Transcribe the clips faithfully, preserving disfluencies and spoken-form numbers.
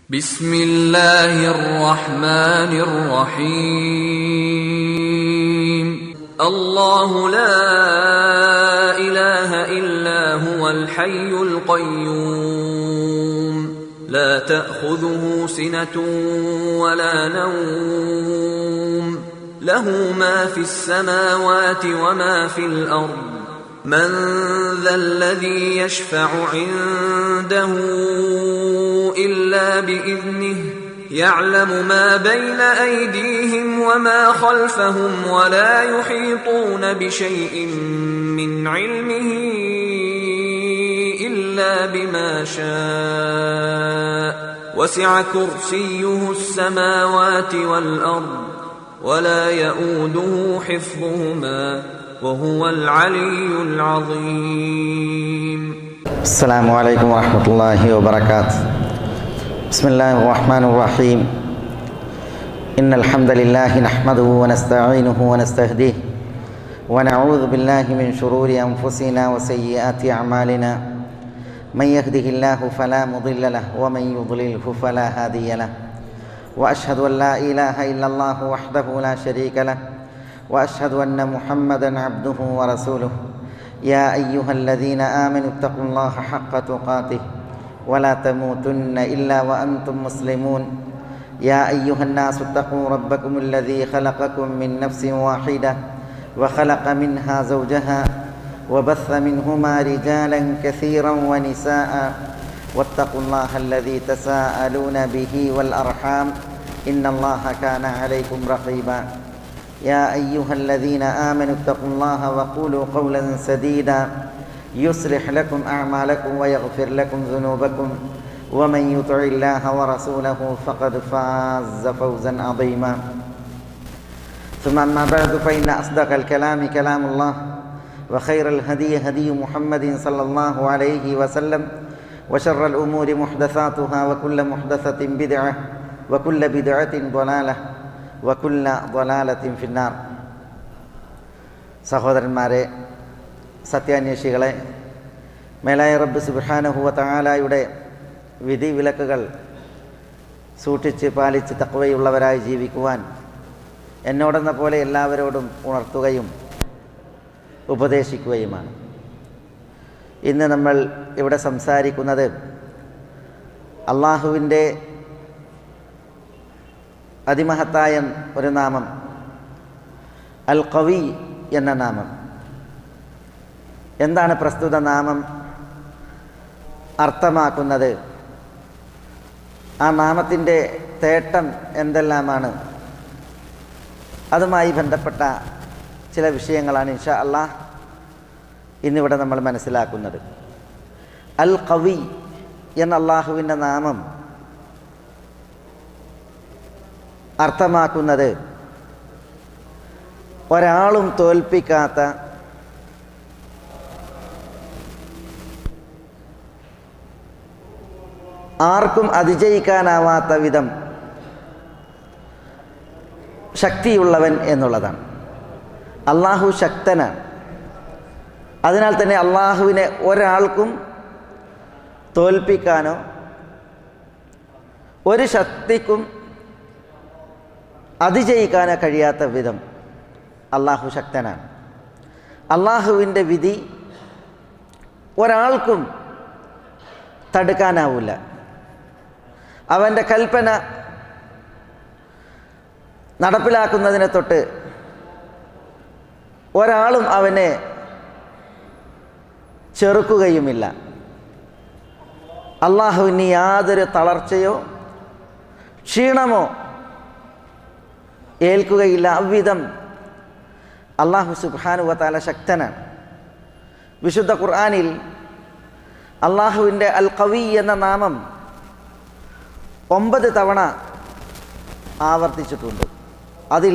ബിസ്മില്ലാഹിർ റഹ്മാനിർ റഹീം. അല്ലാഹു ലാ ഇലാഹ ഇല്ലാ ഹുവൽ ഹയ്യുൽ ഖയ്യൂം ലാ തഅഖുദുഹു സിനതുൻ വലാ നൗം ലഹു മാ ഫിസ് സമാവാതി വമാ ഫിൽ അർദ് من ذا الذي يشفع عنده إلا بإذنه يعلم ما بين أيديهم وما خلفهم ولا يحيطون بشيء من علمه إلا بما شاء وسع كرسيه السماوات والأرض ولا يؤوده حفظهما وهو العلي العظيم. السلام عليكم ورحمة الله وبركاته. بسم الله الرحمن الرحيم. إن الحمد لله نحمده ونستعينه ونستهديه ونعوذ بالله من شرور أنفسنا وسيئات أعمالنا. من يهده الله فلا مضل له ومن يضلله فلا هادي له. وأشهد أن لا إله إلا الله وحده لا شريك له وأشهد أن محمدًا عبده ورسوله. يا أيها الذين آمنوا اتقوا الله حق تقاته ولا تموتن إلا وأنتم مسلمون. يا أيها الناس اتقوا ربكم الذي خلقكم من نفس واحدة وخلق منها زوجها وبث منهما رجالا كثيرا ونساء واتقوا الله الذي تساءلون به والأرحام إن الله كان عليكم رقيبا. يا أيها الذين آمنوا اتقوا الله وقولوا قولا سديدا يصلح لكم أعمالكم ويغفر لكم ذنوبكم ومن يطع الله ورسوله فقد فاز فوزا عظيما. ثم أما بعد فإن أصدق الكلام كلام الله وخير الهدي هدي محمد صلى الله عليه وسلم وشر الأمور محدثاتها وكل محدثة بدعة وكل بدعة ضلالة വകുല്ല ളലാലത്തിൻ ഫിന്നാർ. സഹോദരന്മാരെ, സത്യാന്വേഷികളെ, മേലായ റബ്ബ് സുബ്ഹാനഹു വ തആലയുടെ വിധി വിലക്കുകൾ സൂക്ഷിച്ച് പാലിച്ച് തഖ്വയുള്ളവരായി ജീവിക്കുവാൻ എന്നോടെന്ന പോലെ എല്ലാവരോടും ഉണർത്തുകയും ഉപദേശിക്കുകയുമാണ്. ഇന്ന് നമ്മൾ ഇവിടെ സംസാരിക്കുന്നത് അള്ളാഹുവിൻ്റെ അതിമഹത്തായ ഒരു നാമം അൽ ഖവി എന്ന നാമം. എന്താണ് പ്രസ്തുത നാമം അർത്ഥമാക്കുന്നത്? ആ നാമത്തിൻ്റെ തേട്ടം എന്തെല്ലാമാണ്? അതുമായി ബന്ധപ്പെട്ട ചില വിഷയങ്ങളാണ് ഇൻഷാ അല്ലാഹ് ഇന്നിവിടെ നമ്മൾ മനസ്സിലാക്കുന്നത്. അൽ ഖവി എന്ന അള്ളാഹുവിൻ്റെ നാമം അർത്ഥമാക്കുന്നത് ഒരാളും തോൽപ്പിക്കാത്ത, ആർക്കും അതിജയിക്കാനാവാത്ത വിധം ശക്തിയുള്ളവൻ എന്നുള്ളതാണ്. അള്ളാഹു ശക്തനാണ്. അതിനാൽ തന്നെ അള്ളാഹുവിനെ ഒരാൾക്കും തോൽപ്പിക്കാനോ ഒരു ശക്തിക്കും അതിജയിക്കാനോ കഴിയാത്ത വിധം അള്ളാഹു ശക്തനാണ്. അള്ളാഹുവിൻ്റെ വിധി ഒരാൾക്കും തടുക്കാനാവില്ല. അവൻ്റെ കൽപ്പന നടപ്പിലാക്കുന്നതിനെ തൊട്ട് ഒരാളും അവനെ ചെറുക്കുകയുമില്ല. അള്ളാഹുവിന് യാതൊരു തളർച്ചയോ ക്ഷീണമോ ഏൽക്കുകയില്ല. അவ்விധം അല്ലാഹു സുബ്ഹാനഹു വ തആല ശക്തനാണ്. വിശുദ്ധ ഖുർആനിൽ അള്ളാഹുവിൻ്റെ അൽ ഖവി എന്ന നാമം ഒമ്പത് തവണ ആവർത്തിച്ചിട്ടുണ്ട്. അതിൽ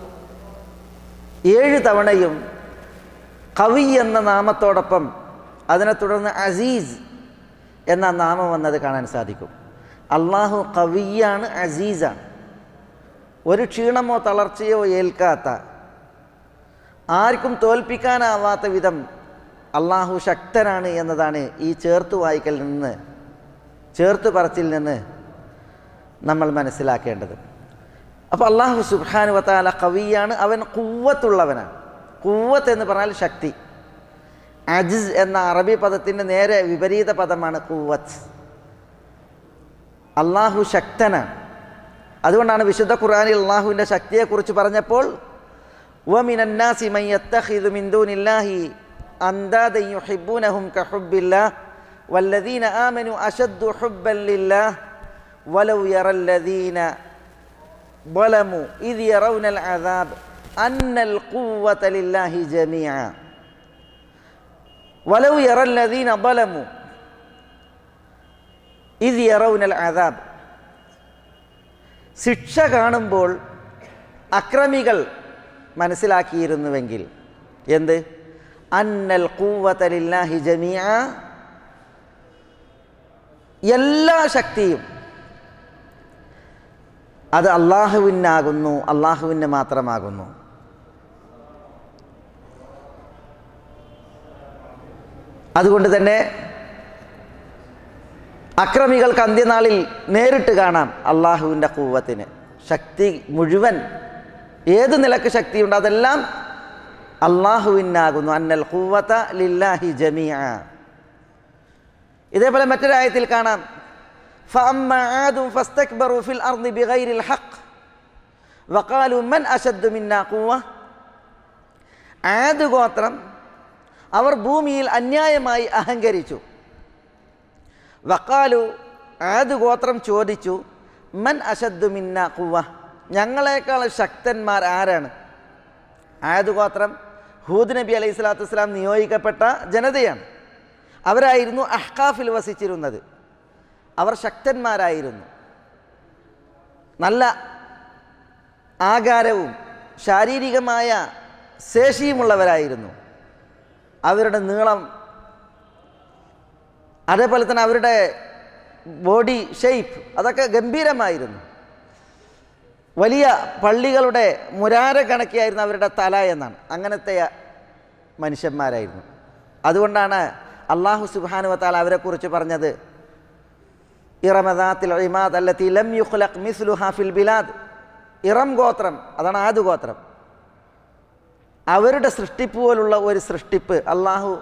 ഏഴ് തവണയും ഖവി എന്ന നാമത്തോടൊപ്പം അതിനെ തുടർന്ന് അസീസ് എന്ന നാമം വന്നത് കാണാൻ സാധിക്കും. അള്ളാഹു ഖവിയാണ്, അസീസാണ്. ഒരു ക്ഷീണമോ തളർച്ചയോ ഏൽക്കാത്ത, ആർക്കും തോൽപ്പിക്കാനാവാത്ത വിധം അള്ളാഹു ശക്തനാണ് എന്നതാണ് ഈ ചേർത്ത് വായിക്കൽ നിന്ന് ചേർത്ത് പറച്ചിൽ നിന്ന് നമ്മൾ മനസ്സിലാക്കേണ്ടത്. അപ്പോൾ അല്ലാഹു സുബ്ഹാനഹു വ തആല ഖവിയാണ്, അവൻ ഖുവ്വത്തുള്ളവനാണ്. ഖുവ്വത്ത് എന്ന് പറഞ്ഞാൽ ശക്തി. അജിസ് എന്ന അറബി പദത്തിൻ്റെ നേരെ വിപരീത പദമാണ് ഖുവ്വത്ത്. അള്ളാഹു ശക്തനാണ്. അതുകൊണ്ടാണ് വിശുദ്ധ ഖുർആനിൽ അള്ളാഹുവിൻ്റെ ശക്തിയെക്കുറിച്ച് പറഞ്ഞപ്പോൾ വമിനൻ നാസി മൻ യത്തഖിദു മിൻ ദൂനില്ലാഹി അൻദാദൻ യുഹിബ്ബൂനഹും കഹുബ്ബില്ലാഹ് വല്ലദീന ആമനു അശദ്ദു ഹുബ്ബൻ ലില്ലാഹ് വലൗ യറല്ലദീന ളമു ഇദ് യറൗനൽ അദാബ് അന്നൽ ഖുവ്വത ലില്ലാഹി ജമീഅ വലൗ യറല്ലദീന ളമു ഇദ് യറൗനൽ അദാബ്. ശിക്ഷ കാണുമ്പോൾ അക്രമികൾ മനസ്സിലാക്കിയിരുന്നുവെങ്കിൽ എന്ത്? അന്നൽ ഖുവ്വത ലില്ലാഹി ജമീഅ, എല്ലാ ശക്തിയും അത് അള്ളാഹുവിനാകുന്നു, അള്ളാഹുവിന് മാത്രമാകുന്നു. അതുകൊണ്ട് തന്നെ അക്രമികൾക്ക് അന്ത്യനാളിൽ നേരിട്ട് കാണാം അള്ളാഹുവിൻ്റെ ഖുവ്വത്തിന്. ശക്തി മുഴുവൻ ഏത് നിലക്ക് ശക്തിയുണ്ട് അതെല്ലാം അള്ളാഹുവിനാകുന്നു. അന്നൽ ഖുവ്വത ലില്ലാഹി ജമീഅ. ഇതേപോലെ മറ്റൊരായത്തിൽ കാണാം ഫഅമ്മ ആദു ഫസ്തക്ബറു ഫിൽ അർദി ബിഗൈരിൽ ഹഖ് വഖാലു മൻ അശദ്ദു മിന്നാ ഖുവ്വ. ആദ് ഗോത്രം അവർ ഭൂമിയിൽ അന്യായമായി അഹങ്കരിച്ചു. വഖാലു, ആദ് ഗോത്രം ചോദിച്ചു, മൻ അശദ്ദു മിന്നാ ഖുവ്വ, ഞങ്ങളെക്കാൾ ശക്തന്മാർ ആരാണ്? ആദ് ഗോത്രം ഹൂദ് നബി അലൈഹി സ്വലാത്തു വസ്സലാം നിയോഗിക്കപ്പെട്ട ജനതയാണ്. അവരായിരുന്നു അഹ്കാഫിൽ വസിച്ചിരുന്നത്. അവർ ശക്തന്മാരായിരുന്നു. നല്ല ആകാരവും ശാരീരികമായ ശേഷിയുമുള്ളവരായിരുന്നു. അവരുടെ നീളം, അതേപോലെ തന്നെ അവരുടെ ബോഡി ഷേപ്പ് അതൊക്കെ ഗംഭീരമായിരുന്നു. വലിയ പള്ളികളുടെ മുരാര കണക്കിയായിരുന്നു അവരുടെ തല എന്നാണ്. അങ്ങനത്തെ മനുഷ്യന്മാരായിരുന്നു. അതുകൊണ്ടാണ് അല്ലാഹു സുബ്ഹാനഹു വ തആല അവരെക്കുറിച്ച് പറഞ്ഞത് ഇറമദാത്തിൽ ഇമാദ് അല്ലത്തി ലം യുഖ്ലഖ് മിസ്ലുഹാ ഫിൽ ബിലാദ്. ഇറം ഗോത്രം, അതാണ് ആദ് ഗോത്രം. അവരുടെ സൃഷ്ടിപ്പ് പോലുള്ള ഒരു സൃഷ്ടിപ്പ് അള്ളാഹു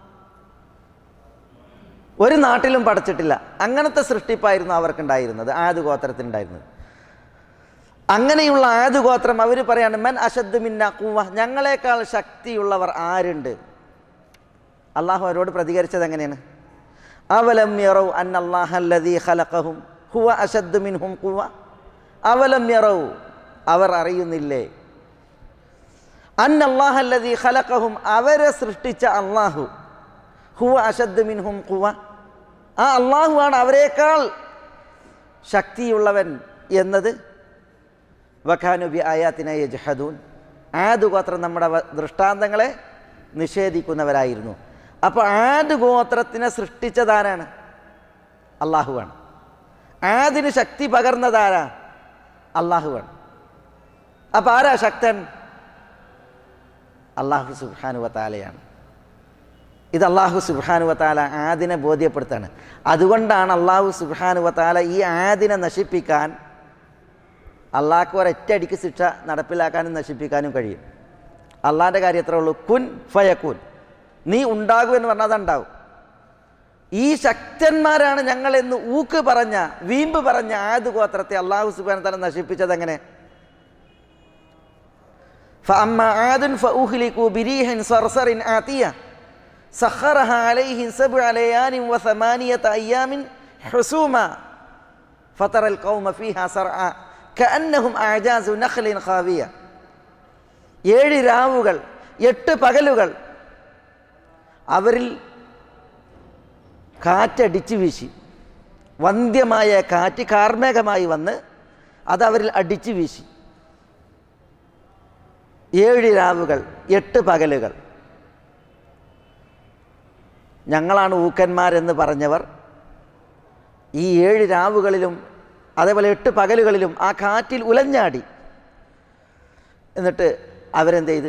ഒരു നാട്ടിലും പഠിച്ചിട്ടില്ല. അങ്ങനത്തെ സൃഷ്ടിപ്പായിരുന്നു അവർക്കുണ്ടായിരുന്നത്, ആദ് ഗോത്രത്തിനുണ്ടായിരുന്നത്. അങ്ങനെയുള്ള ആദ് ഗോത്രം അവർ പറയാണ് മൻ അശദ്ദു മിന്നാ ഖുവ്വ, ഞങ്ങളെക്കാൾ ശക്തിയുള്ളവർ ആരുണ്ട്? അള്ളാഹു അവരോട് പ്രതികരിച്ചത് എങ്ങനെയാണ്? അവലം യറൗ അന്നല്ലാഹ അല്ലദീ ഖലഖഹും ഹുവ അശദ്ദു മിൻഹും ഖുവ്വ. അവലം യറൗ, അവർ അറിയുന്നില്ലേ? അന്നല്ലാഹ അല്ലദീ ഖലഖഹും, അവരെ സൃഷ്ടിച്ച അള്ളാഹു, ഹുവ അശദ്ദു മിൻഹും ഖുവ്വ, ആ അള്ളാഹു ആണ് അവരെക്കാൾ ശക്തിയുള്ളവൻ എന്നത്. വകാനു ബി ആയാതിനാ യജ്ഹദൂൻ, ആദ് ഗോത്രം നമ്മുടെ ദൃഷ്ടാന്തങ്ങളെ നിഷേധിക്കുന്നവരായിരുന്നു. അപ്പോൾ ആദ് ഗോത്രത്തിനെ സൃഷ്ടിച്ചതാരാണ്? അള്ളാഹുവാണ്. ആദിന് ശക്തി പകർന്നതാരാ? അള്ളാഹുവാണ്. അപ്പോൾ ആരാ ശക്തൻ? അള്ളാഹു സുബ്ഹാനഹു വ തആലയാണ്. ഇത് അള്ളാഹു സുബ്ഹാനഹു വ തആല ആദിനെ ബോധ്യപ്പെടുത്താണ്. അതുകൊണ്ടാണ് അള്ളാഹു സുബ്ഹാനഹു വ തആല ഈ ആദിനെ നശിപ്പിക്കാൻ അള്ളാഹ്ക്ക് ഒരൊറ്റയടിക്ക് ശിക്ഷ നടപ്പിലാക്കാനും നശിപ്പിക്കാനും കഴിയും. അള്ളാഹിൻ്റെ കാര്യം എത്ര ഉള്ളൂ? കുൻ ഫയക്കൂൻ, നീ ഉണ്ടാകും എന്ന് പറഞ്ഞാൽ അതുണ്ടാവും. ഈ ശക്തന്മാരാണ് ഞങ്ങളെന്ന് ഊക്ക് പറഞ്ഞ, വീമ്പ് പറഞ്ഞ ആദ് ഗോത്രത്തെ അള്ളാഹു സുബ്ഹാനഹു വ തആല നശിപ്പിച്ചത് എങ്ങനെ? فأما عاد فأهلكوا بريح صرصر عاتية سخرها عليهم سبع ليال وثمانية أيام حسوما فترى القوم فيها صرعى كأنهم أعجاز نخل خاوية. ഏഴ് രാവുകൾ എട്ട് പകലുകൾ അവരിൽ കാറ്റടിച്ചു വീശി, വന്ധ്യമായ കാറ്റ് കാർമേഘമായി വന്ന് അതവരിൽ അടിച്ചു വീശി. ഏഴ് രാവുകൾ എട്ട് പകലുകൾ. ഞങ്ങളാണ് ഊക്കന്മാരെന്ന് പറഞ്ഞവർ ഈ ഏഴ് രാവുകളിലും അതേപോലെ എട്ട് പകലുകളിലും ആ കാറ്റിൽ ഉലഞ്ഞാടി. എന്നിട്ട് അവരെന്ത് ചെയ്ത്?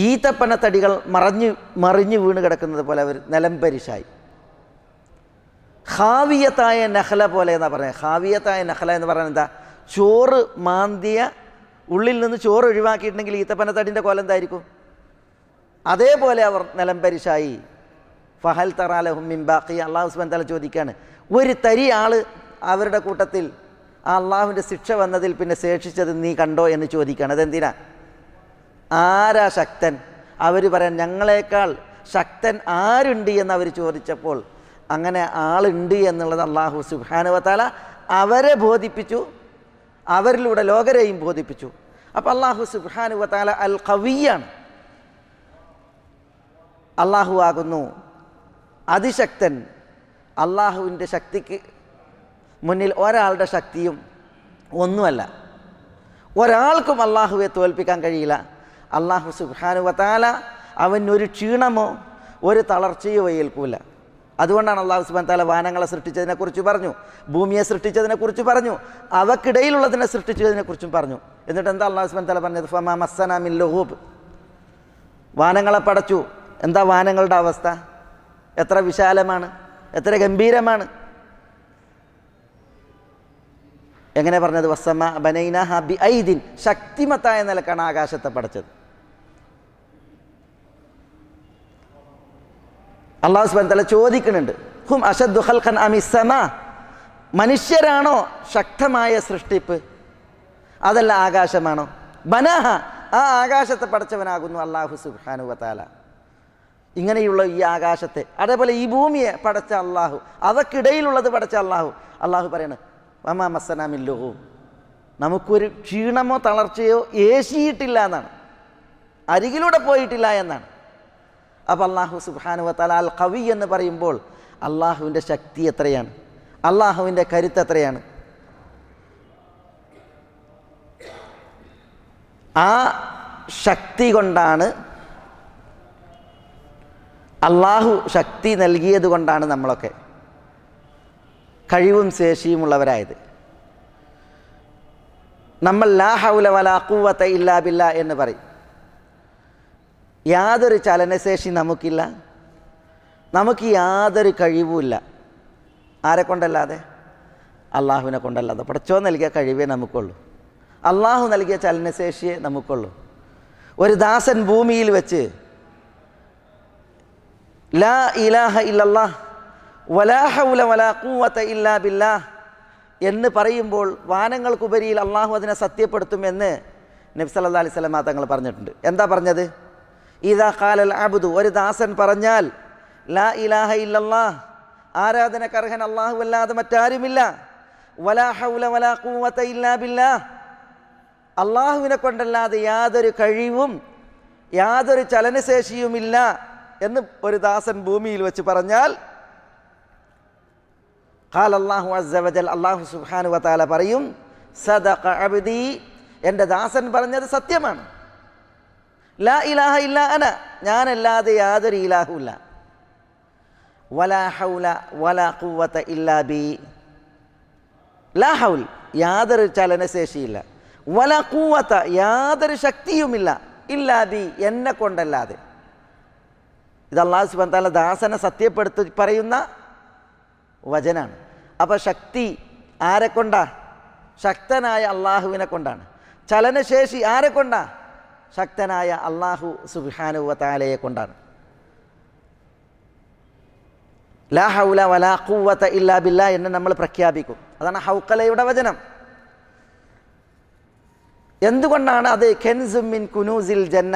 ഈത്തപ്പനത്തടികൾ മറഞ്ഞു മറിഞ്ഞു വീണ് കിടക്കുന്നത് പോലെ അവർ നിലംപരിശായി. ഖാവിയത്തായ നഖല പോലെ എന്നാണ് പറയുന്നത്. ഖാവിയത്തായ നഖല എന്ന് പറയുന്നത് എന്താ? ചോറ് മാന്തിയ ഉള്ളിൽ നിന്ന് ചോറ് ഒഴിവാക്കിയിട്ടുണ്ടെങ്കിൽ ഈത്തപ്പന തടിൻ്റെ കോലം എന്തായിരിക്കും? അതേപോലെ അവർ നിലംപരിശായി. ഫഹൽ തറാലഹും മിൻ ബാഖി. അള്ളാഹു സുബ്ഹാനഹു വതആല ചോദിക്കുകയാണ്, ഒരു തരി ആൾ അവരുടെ കൂട്ടത്തിൽ ആ അള്ളാഹുവിൻ്റെ ശിക്ഷ വന്നതിൽ പിന്നെ ശേഷിച്ചത് നീ കണ്ടോ എന്ന് ചോദിക്കുകയാണ്. അതെന്തിനാ? ആരാ ശക്തൻ? അവർ പറയാൻ ഞങ്ങളെക്കാൾ ശക്തൻ ആരുണ്ട് എന്ന് അവർ ചോദിച്ചപ്പോൾ അങ്ങനെ ആളുണ്ട് എന്നുള്ളത് അള്ളാഹു സുബ്ഹാനഹു വതആല അവരെ ബോധിപ്പിച്ചു, അവരിലൂടെ ലോകരെയും ബോധിപ്പിച്ചു. അപ്പോൾ അള്ളാഹു സുബ്ഹാനഹു വതആല അൽ ഖവിയാണ്. അള്ളാഹു ആകുന്നു അതിശക്തൻ. അള്ളാഹുവിൻ്റെ ശക്തിക്ക് മുന്നിൽ ഒരാളുടെ ശക്തിയും ഒന്നുമല്ല. ഒരാൾക്കും അള്ളാഹുവെ തോൽപ്പിക്കാൻ കഴിയില്ല. അള്ളാഹു സുബ്ഹാനഹു വതആല അവനൊരു ക്ഷീണമോ ഒരു തളർച്ചയോ ഏൽക്കൂല. അതുകൊണ്ടാണ് അള്ളാഹു സുബ്ഹാനഹു വതആല വാനങ്ങളെ സൃഷ്ടിച്ചതിനെക്കുറിച്ച് പറഞ്ഞു, ഭൂമിയെ സൃഷ്ടിച്ചതിനെക്കുറിച്ച് പറഞ്ഞു, അവക്കിടയിലുള്ളതിനെ സൃഷ്ടിച്ചതിനെക്കുറിച്ചും പറഞ്ഞു. എന്നിട്ട് എന്താ അള്ളാഹു സുബ്ഹാനഹു വതആല പറഞ്ഞത്? ഫമാ മസ്സനാ മിൻ ലുഗൂബ്. വാനങ്ങളെ പടച്ചു. എന്താ വാനങ്ങളുടെ അവസ്ഥ? എത്ര വിശാലമാണ്, എത്ര ഗംഭീരമാണ്. എങ്ങനെ പറഞ്ഞത്? വസ്സമാ ബനൈനാഹാ ബിഐദിൻ. ശക്തിമത്തായ നിലക്കാണ് ആകാശത്തെ പടച്ചത്. അല്ലാഹു സുബ്ഹാനഹു വതആല ചോദിക്കുന്നുണ്ട്, ഹും അശദ്ദു ഖൽഖൻ അമിസ് സമാ. മനുഷ്യരാണോ ശക്തമായ സൃഷ്ടിപ്പ്, അതല്ല ആകാശമാണോ? ബനാഹ. ആ ആകാശത്തെ പടച്ചവനാകുന്നു അല്ലാഹു സുബ്ഹാനഹു വതആല. ഇങ്ങനെയുള്ള ഈ ആകാശത്തെ, അതേപോലെ ഈ ഭൂമിയെ പടച്ച അള്ളാഹു, അവക്കിടയിലുള്ളത് പടച്ച അള്ളാഹു. അള്ളാഹു പറയണ വമാ മസ്സനാ മിൻ ലുഗൂബ്. നമുക്കൊരു ക്ഷീണമോ തളർച്ചയോ ഏശിയിട്ടില്ല എന്നാണ്, അരികിലൂടെ പോയിട്ടില്ല എന്നാണ്. അപ്പോൾ അള്ളാഹു സുബ്ഹാനഹു വതആല അൽ ഖവി എന്ന് പറയുമ്പോൾ അള്ളാഹുവിൻ്റെ ശക്തി എത്രയാണ്, അള്ളാഹുവിൻ്റെ കരുത്ത് എത്രയാണ്. ആ ശക്തി കൊണ്ടാണ്, അള്ളാഹു ശക്തി നൽകിയത് കൊണ്ടാണ് നമ്മളൊക്കെ കഴിവും ശേഷിയുമുള്ളവരായത്. നമ്മൾ ലാ ഹൗല വലാ ഖുവത ഇല്ലാ ബില്ലാ എന്ന് പറയും. യാതൊരു ചലനശേഷി നമുക്കില്ല, നമുക്ക് യാതൊരു കഴിവുമില്ല. ആരെ കൊണ്ടല്ലാതെ? അള്ളാഹുവിനെ കൊണ്ടല്ലാതെ. പടച്ചോൻ നൽകിയ കഴിവേ നമുക്കുള്ളൂ, അള്ളാഹു നൽകിയ ചലനശേഷിയെ നമുക്കുള്ളൂ. ഒരു ദാസൻ ഭൂമിയിൽ വെച്ച് ലാ ഇലാഹ ഇല്ലല്ലാഹ് വലാ ഹൗല വലാ ഖുവത ഇല്ലാ ബില്ലാഹ് എന്ന് പറയുമ്പോൾ വാനങ്ങൾക്കുപരിയിൽ അള്ളാഹു അതിനെ സത്യപ്പെടുത്തുമെന്ന് നബി സല്ലല്ലാഹു അലൈഹി വസല്ലം തങ്ങൾ പറഞ്ഞിട്ടുണ്ട്. എന്താ പറഞ്ഞത്? ഇദാ ഖാലൽ അബ്ദു, ഒരു ദാസൻ പറഞ്ഞാൽ ലാ ഇലാഹ ഇല്ലല്ലാഹ്, ആരാധനക്കർഹൻ അള്ളാഹു അല്ലാതെ മറ്റാരുമില്ല, വലാ ഹൗല വലാ ഖുവത ഇല്ലാ ബില്ലാഹ്, അള്ളാഹുവിനെ കൊണ്ടല്ലാതെ യാതൊരു കഴിവും യാതൊരു ചലനശേഷിയുമില്ല എന്ന് ഒരു ദാസൻ ഭൂമിയിൽ വെച്ച് പറഞ്ഞാൽ ഖാല അല്ലാഹു അസ്സ വജൽ, അല്ലാഹു സുബ്ഹാനഹു വതആല പറയും, സദഖ അബ്ദി, എൻ്റെ ദാസൻ പറഞ്ഞത് സത്യമാണ്. ലാ ഇലാഹ ഇല്ലാ അന, ഞാനല്ലാതെ യാതൊരു ഇലാഹുമില്ല. വലാ ഹൗല വലാ ഖുവത ഇല്ലാ ബി, ലാ ഹൗൽ, യാതൊരു ചലനശേഷിയില്ല, വലാ ഖുവത, യാതൊരു ശക്തിയുമില്ല, ഇല്ലാ ബി, എന്നെ കൊണ്ടല്ലാതെ. ഇത് അല്ലാഹു സുബ്ഹാനഹു വതആല ദാസനെ സത്യപ്പെടുത്തി പറയുന്ന വചനാണ്. അപ്പോൾ ശക്തി ആരെ കൊണ്ടാ? ശക്തനായ അള്ളാഹുവിനെ കൊണ്ടാണ്. ചലനശേഷി ആരെ കൊണ്ടാ? ശക്തനായ അള്ളാഹു സുബ്ഹാനഹു വതആലയെ കൊണ്ടാണ്. ലാ ഹൗല വലാ ഖുവത ഇല്ലാ ബില്ലാ എന്ന് നമ്മൾ പ്രഖ്യാപിക്കും. അതാണ് ഹൗഖലയുടെ വചനം. എന്തുകൊണ്ടാണ് അത്? കൻസും മിൻ കുനൂസിൽ ജന്ന,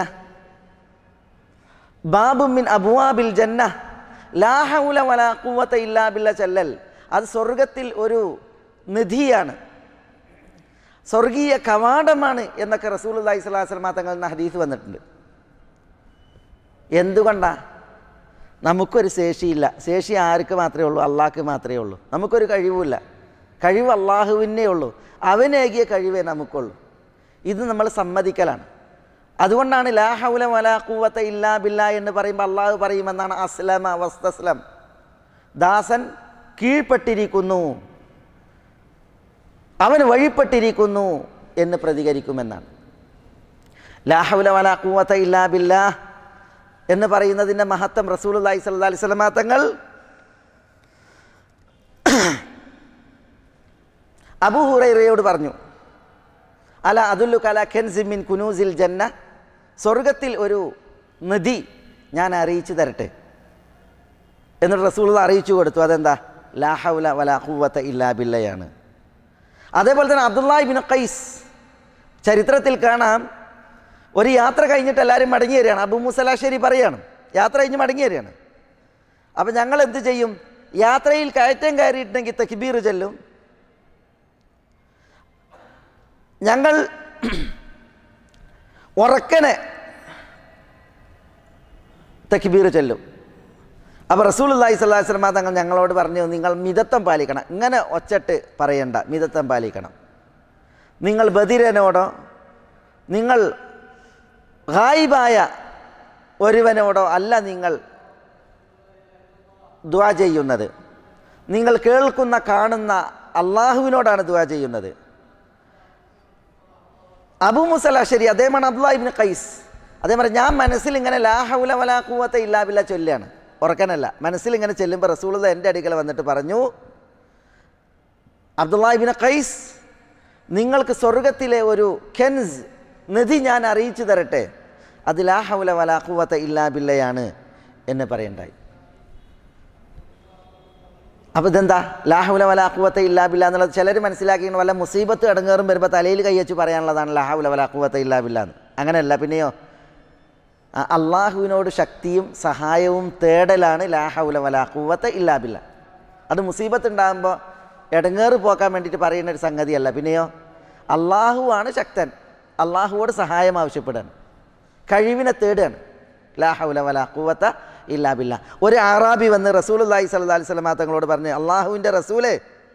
ബാബും മിൻ അബ്വാബിൽ ജന്ന, ലാ ഹൗല വലാ ഖുവത ഇല്ലാ ബില്ലാ ചൊല്ലൽ അത് സ്വർഗത്തിൽ ഒരു നിധിയാണ്, സ്വർഗീയ കവാടമാണ് എന്നൊക്കെ റസൂലുള്ളാഹി സ്വല്ലല്ലാഹു അലൈഹി വസല്ലം തങ്ങളിൽ നിന്ന് ഹദീസ് വന്നിട്ടുണ്ട്. എന്തുകൊണ്ടാണ്? നമുക്കൊരു ശേഷിയില്ല. ശേഷി ആർക്ക് മാത്രമേ ഉള്ളൂ? അള്ളാഹ്ക്ക് മാത്രമേ ഉള്ളൂ. നമുക്കൊരു കഴിവുമില്ല. കഴിവ് അള്ളാഹുവിനേ ഉള്ളൂ. അവനേകിയ കഴിവേ നമുക്കുള്ളൂ. ഇത് നമ്മൾ സമ്മതിക്കലാണ്. അതുകൊണ്ടാണ് ലാ ഹൗല വലാ ഖുവത ഇല്ലാ ബില്ലാ എന്ന് പറയുമ്പോൾ അള്ളാഹു പറയുമെന്നാണ് അസ്ലമ വസ്തസ്ലം, ദാസൻ കീഴ്പ്പെട്ടിരിക്കുന്നു, അവന് വഴിപ്പെട്ടിരിക്കുന്നു എന്ന് പ്രതികരിക്കുമെന്നാണ്. ലാ ഹൗല വലാ ഖുവത ഇല്ലാ ബില്ലാ എന്ന് പറയുന്നതിൻ്റെ മഹത്വം റസൂലുള്ളാഹി സ്വല്ലല്ലാഹി അലൈഹി വസല്ലം തങ്ങൾ അബൂ ഹുറൈറയോട് പറഞ്ഞു, അല അദുല്ലുക അലാ കൻസിൻ മിൻ കുനൂസിൽ ജന്ന, സ്വർഗത്തിൽ ഒരു നദി ഞാൻ അറിയിച്ചു തരട്ടെ. എന്നിട്ട് റസൂലുള്ളാഹി അറിയിച്ചു കൊടുത്തു. അതെന്താ? ലാ ഹൗല വലാ ഖുവത ഇല്ലാ ബില്ലയാണ്. അതേപോലെ തന്നെ അബ്ദുല്ലാഹി ഇബ്നു ഖൈസ്, ചരിത്രത്തിൽ കാണാം, ഒരു യാത്ര കഴിഞ്ഞിട്ട് എല്ലാവരും മടങ്ങി വരികയാണ്. അബൂ മൂസ അൽ-അശ്അരി പറയാണ്, യാത്ര കഴിഞ്ഞ് മടങ്ങി വരികയാണ്. അപ്പം ഞങ്ങൾ എന്ത് ചെയ്യും? യാത്രയിൽ കയറ്റം കയറിയിട്ടുണ്ടെങ്കിൽ തക്ബീർ ചൊല്ലും, ഞങ്ങൾ ഉറക്കനെ തക്ബീർ ചൊല്ലും. അപ്പോൾ റസൂലുള്ളാഹി സ്വല്ലല്ലാഹി അലൈഹി വസല്ലം തങ്ങൾ ഞങ്ങളോട് പറഞ്ഞു, നിങ്ങൾ മിതത്വം പാലിക്കണം, ഇങ്ങനെ ഒച്ചട്ട് പറയണ്ട, മിതത്വം പാലിക്കണം. നിങ്ങൾ ബദിരനോടോ നിങ്ങൾ ഗായിബായ ഒരുവനോടോ അല്ല നിങ്ങൾ ദുആ ചെയ്യുന്നത്, നിങ്ങൾ കേൾക്കുന്ന കാണുന്ന അള്ളാഹുവിനോടാണ് ദുആ ചെയ്യുന്നത്. അബൂ മൂസ അൽ-അശ്അരി, അതേമാണ് അബ്ദുല്ലാഹി ഇബ്നു ഖൈസ്, അതേപോലെ ഞാൻ മനസ്സിൽ ഇങ്ങനെ ലാ ഹൗല വലാ ഖുവത ഇല്ലാ ബില്ലാ ചൊല്ലാണ്, ഉറക്കനല്ല, മനസ്സിൽ ഇങ്ങനെ ചെല്ലുമ്പോൾ റസൂലുള്ളാഹി എൻ്റെ അടുക്കൽ വന്നിട്ട് പറഞ്ഞു, അബ്ദുല്ലാഹി ഇബ്നു ഖൈസ്, നിങ്ങൾക്ക് സ്വർഗത്തിലെ ഒരു കെൻസ് നദി ഞാൻ അറിയിച്ചു തരട്ടെ, അത് ലാ ഹൗല വലാ ഖുവത ഇല്ലാ ബില്ലയാണ് എന്ന് പറയണ്ടായി. അപ്പോൾ ഇതെന്താ ലാ ഹൗല വലാ ഖുവത ഇല്ലാ ബില്ലാ എന്നുള്ളത്? ചിലർ മനസ്സിലാക്കിയാണ് വല്ല മുസീബത്ത് അടങ്ങേറും വരുമ്പോൾ തലയിൽ കൈവച്ച് പറയാനുള്ളതാണ് ലാ ഹൗല വലാ ഖുവത ഇല്ലാ ബില്ലാ എന്ന്. അങ്ങനെയല്ല. പിന്നെയോ, അള്ളാഹുവിനോട് ശക്തിയും സഹായവും തേടലാണ് ലാ ഹൗല വലാ ഖുവത ഇല്ലാ ബില്ലാ. അത് മുസീബത്ത് ഉണ്ടാകുമ്പോൾ ഇടങ്ങേറ് പോക്കാൻ വേണ്ടിയിട്ട് പറയുന്ന ഒരു സംഗതിയല്ല. പിന്നെയോ, അള്ളാഹുവാണ് ശക്തൻ, അള്ളാഹുവോട് സഹായം ആവശ്യപ്പെടുകയാണ്, കഴിവിനെ തേടുകയാണ്. ലാ ഹൗല വലാ ഖുവത ഇല്ലാ ബില്ലാ. ഒരു അറാബി വന്ന് റസൂലുള്ളാഹി സ്വല്ലല്ലാഹി അലൈഹി വസല്ലം തങ്ങളോട് പറഞ്ഞു, അള്ളാഹുവിൻ്റെ റസൂലേ,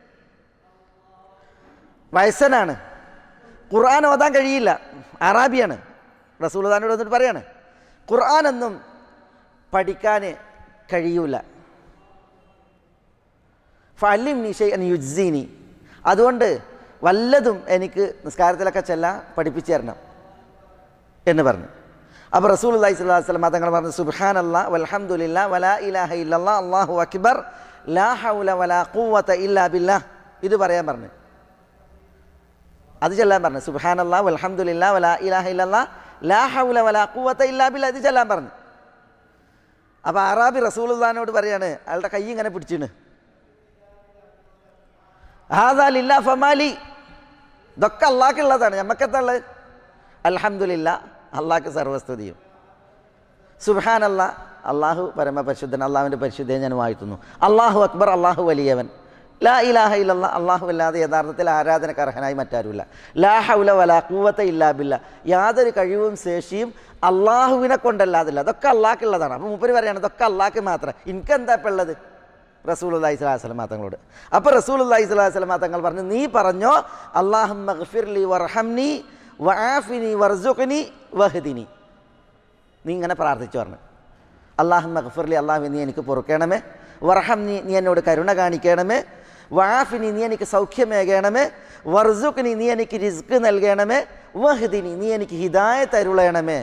വയസ്സനാണ്, ഖുർആൻ ഓതാൻ കഴിയില്ല, അറാബിയാണ്. റസൂലുള്ളാഹിനോട് വന്നിട്ട് പറയാണ്, ഖുർആനൊന്നും പഠിക്കാൻ കഴിയൂല, ഫഅല്ലിംനി ശൈഅൻ യുജ്സീനി, അതുകൊണ്ട് വല്ലതും എനിക്ക് നിസ്കാരത്തിലൊക്കെ ചെല്ലാൻ പഠിപ്പിച്ചു തരണം എന്ന് പറഞ്ഞു. അപ്പോൾ റസൂലുള്ളാഹി സ്വല്ലല്ലാഹി അലൈഹി വസല്ലം തങ്ങൾ പറഞ്ഞു, സുബ്ഹാനല്ലാഹ് വൽഹംദുലില്ലാഹ് വലാ ഇലാഹ ഇല്ലല്ലാഹ് അല്ലാഹു അക്ബർ ലാ ഹൗല വലാ ഖുവത ഇല്ലാ ബില്ലാഹ്. ഇത് പറയാൻ പറഞ്ഞു, അത് ചെല്ലാൻ പറഞ്ഞു. സുബ്ഹാനല്ലാഹ് വൽഹംദുലില്ലാഹ് വലാ ഇലാഹ ഇല്ലല്ലാഹ് ലാ ഹൗല വലാ ഖുവത ഇല്ലാ ബില്ലാഹ്, ഇത് ചെല്ലാൻ പറഞ്ഞു. അപ്പോൾ അറാബി റസൂലുള്ളാഹിനോട് പറയാണ്, അയാളുടെ കൈ ഇങ്ങനെ പിടിച്ചിന്, ഹാദാ ലില്ലാഹ് ഫമാലി, ഇതൊക്കെ അള്ളാഹ്ക്കുള്ളതാണ്, നമുക്കെത്തുള്ളത്. അൽഹംദുലില്ലാഹ്, അള്ളാഹ്ക്ക് സർവസ്തുതിയും. സുബ്ഹാനല്ലാഹ്, അള്ളാഹു പരമപരിശുദ്ധൻ, അള്ളാഹുവിൻ്റെ പരിശുദ്ധയെ ഞാൻ വാഴ്ത്തുന്നു. അല്ലാഹു അക്ബർ, അള്ളാഹു വലിയവൻ. ലാ ഇലാഹ ഇല്ലല്ലാഹ്, അള്ളാഹു അല്ലാതെ യഥാർത്ഥത്തിൽ ആരാധനക്ക് അർഹനായി മറ്റാരുമില്ല. ലാ ഹൗല വലാ ഖുവത ഇല്ലാ ബില്ലാഹ്, യാതൊരു കഴിവും ശേഷിയും അള്ളാഹുവിനെ കൊണ്ടല്ലാതില്ല, അതൊക്കെ അള്ളാഹ്ക്കുള്ളതാണ്. അപ്പോൾ മൂപ്പര് പറയാണ്, ഇതൊക്കെ അള്ളാഹ്ക്ക് മാത്രം, എനിക്കെന്താ ഇപ്പം ഉള്ളത്? റസൂലുള്ളാഹി സ്വല്ലല്ലാഹി അലൈഹി വസല്ലം തങ്ങളോട്. അപ്പോൾ റസൂലുള്ളാഹി സ്വല്ലല്ലാഹി അലൈഹി വസല്ലം തങ്ങൾ പറഞ്ഞു, നീ പറഞ്ഞോ, അല്ലാഹുമ്മ ഗ്ഫിർലി വർഹംനി വആഫിനി വർസുഖ്നി വഹ്ദിനി, നീ ഇങ്ങനെ പ്രാർത്ഥിച്ചു പറഞ്ഞു. അല്ലാഹുമ്മ ഗ്ഫിർലി, അല്ലാഹു നീ എനിക്ക് പൊറുക്കണമേ, വർഹംനി നീ എന്നോട് കരുണ കാണിക്കണമേ, വആഫിനി നീ എനിക്ക് സൗഖ്യമേകണമേ, വർസുഖ്നി നീ എനിക്ക് റിസ്ക് നൽകണമേ, വഹ്ദിനി നീ എനിക്ക് ഹിദായത്ത് അരുളണമേ.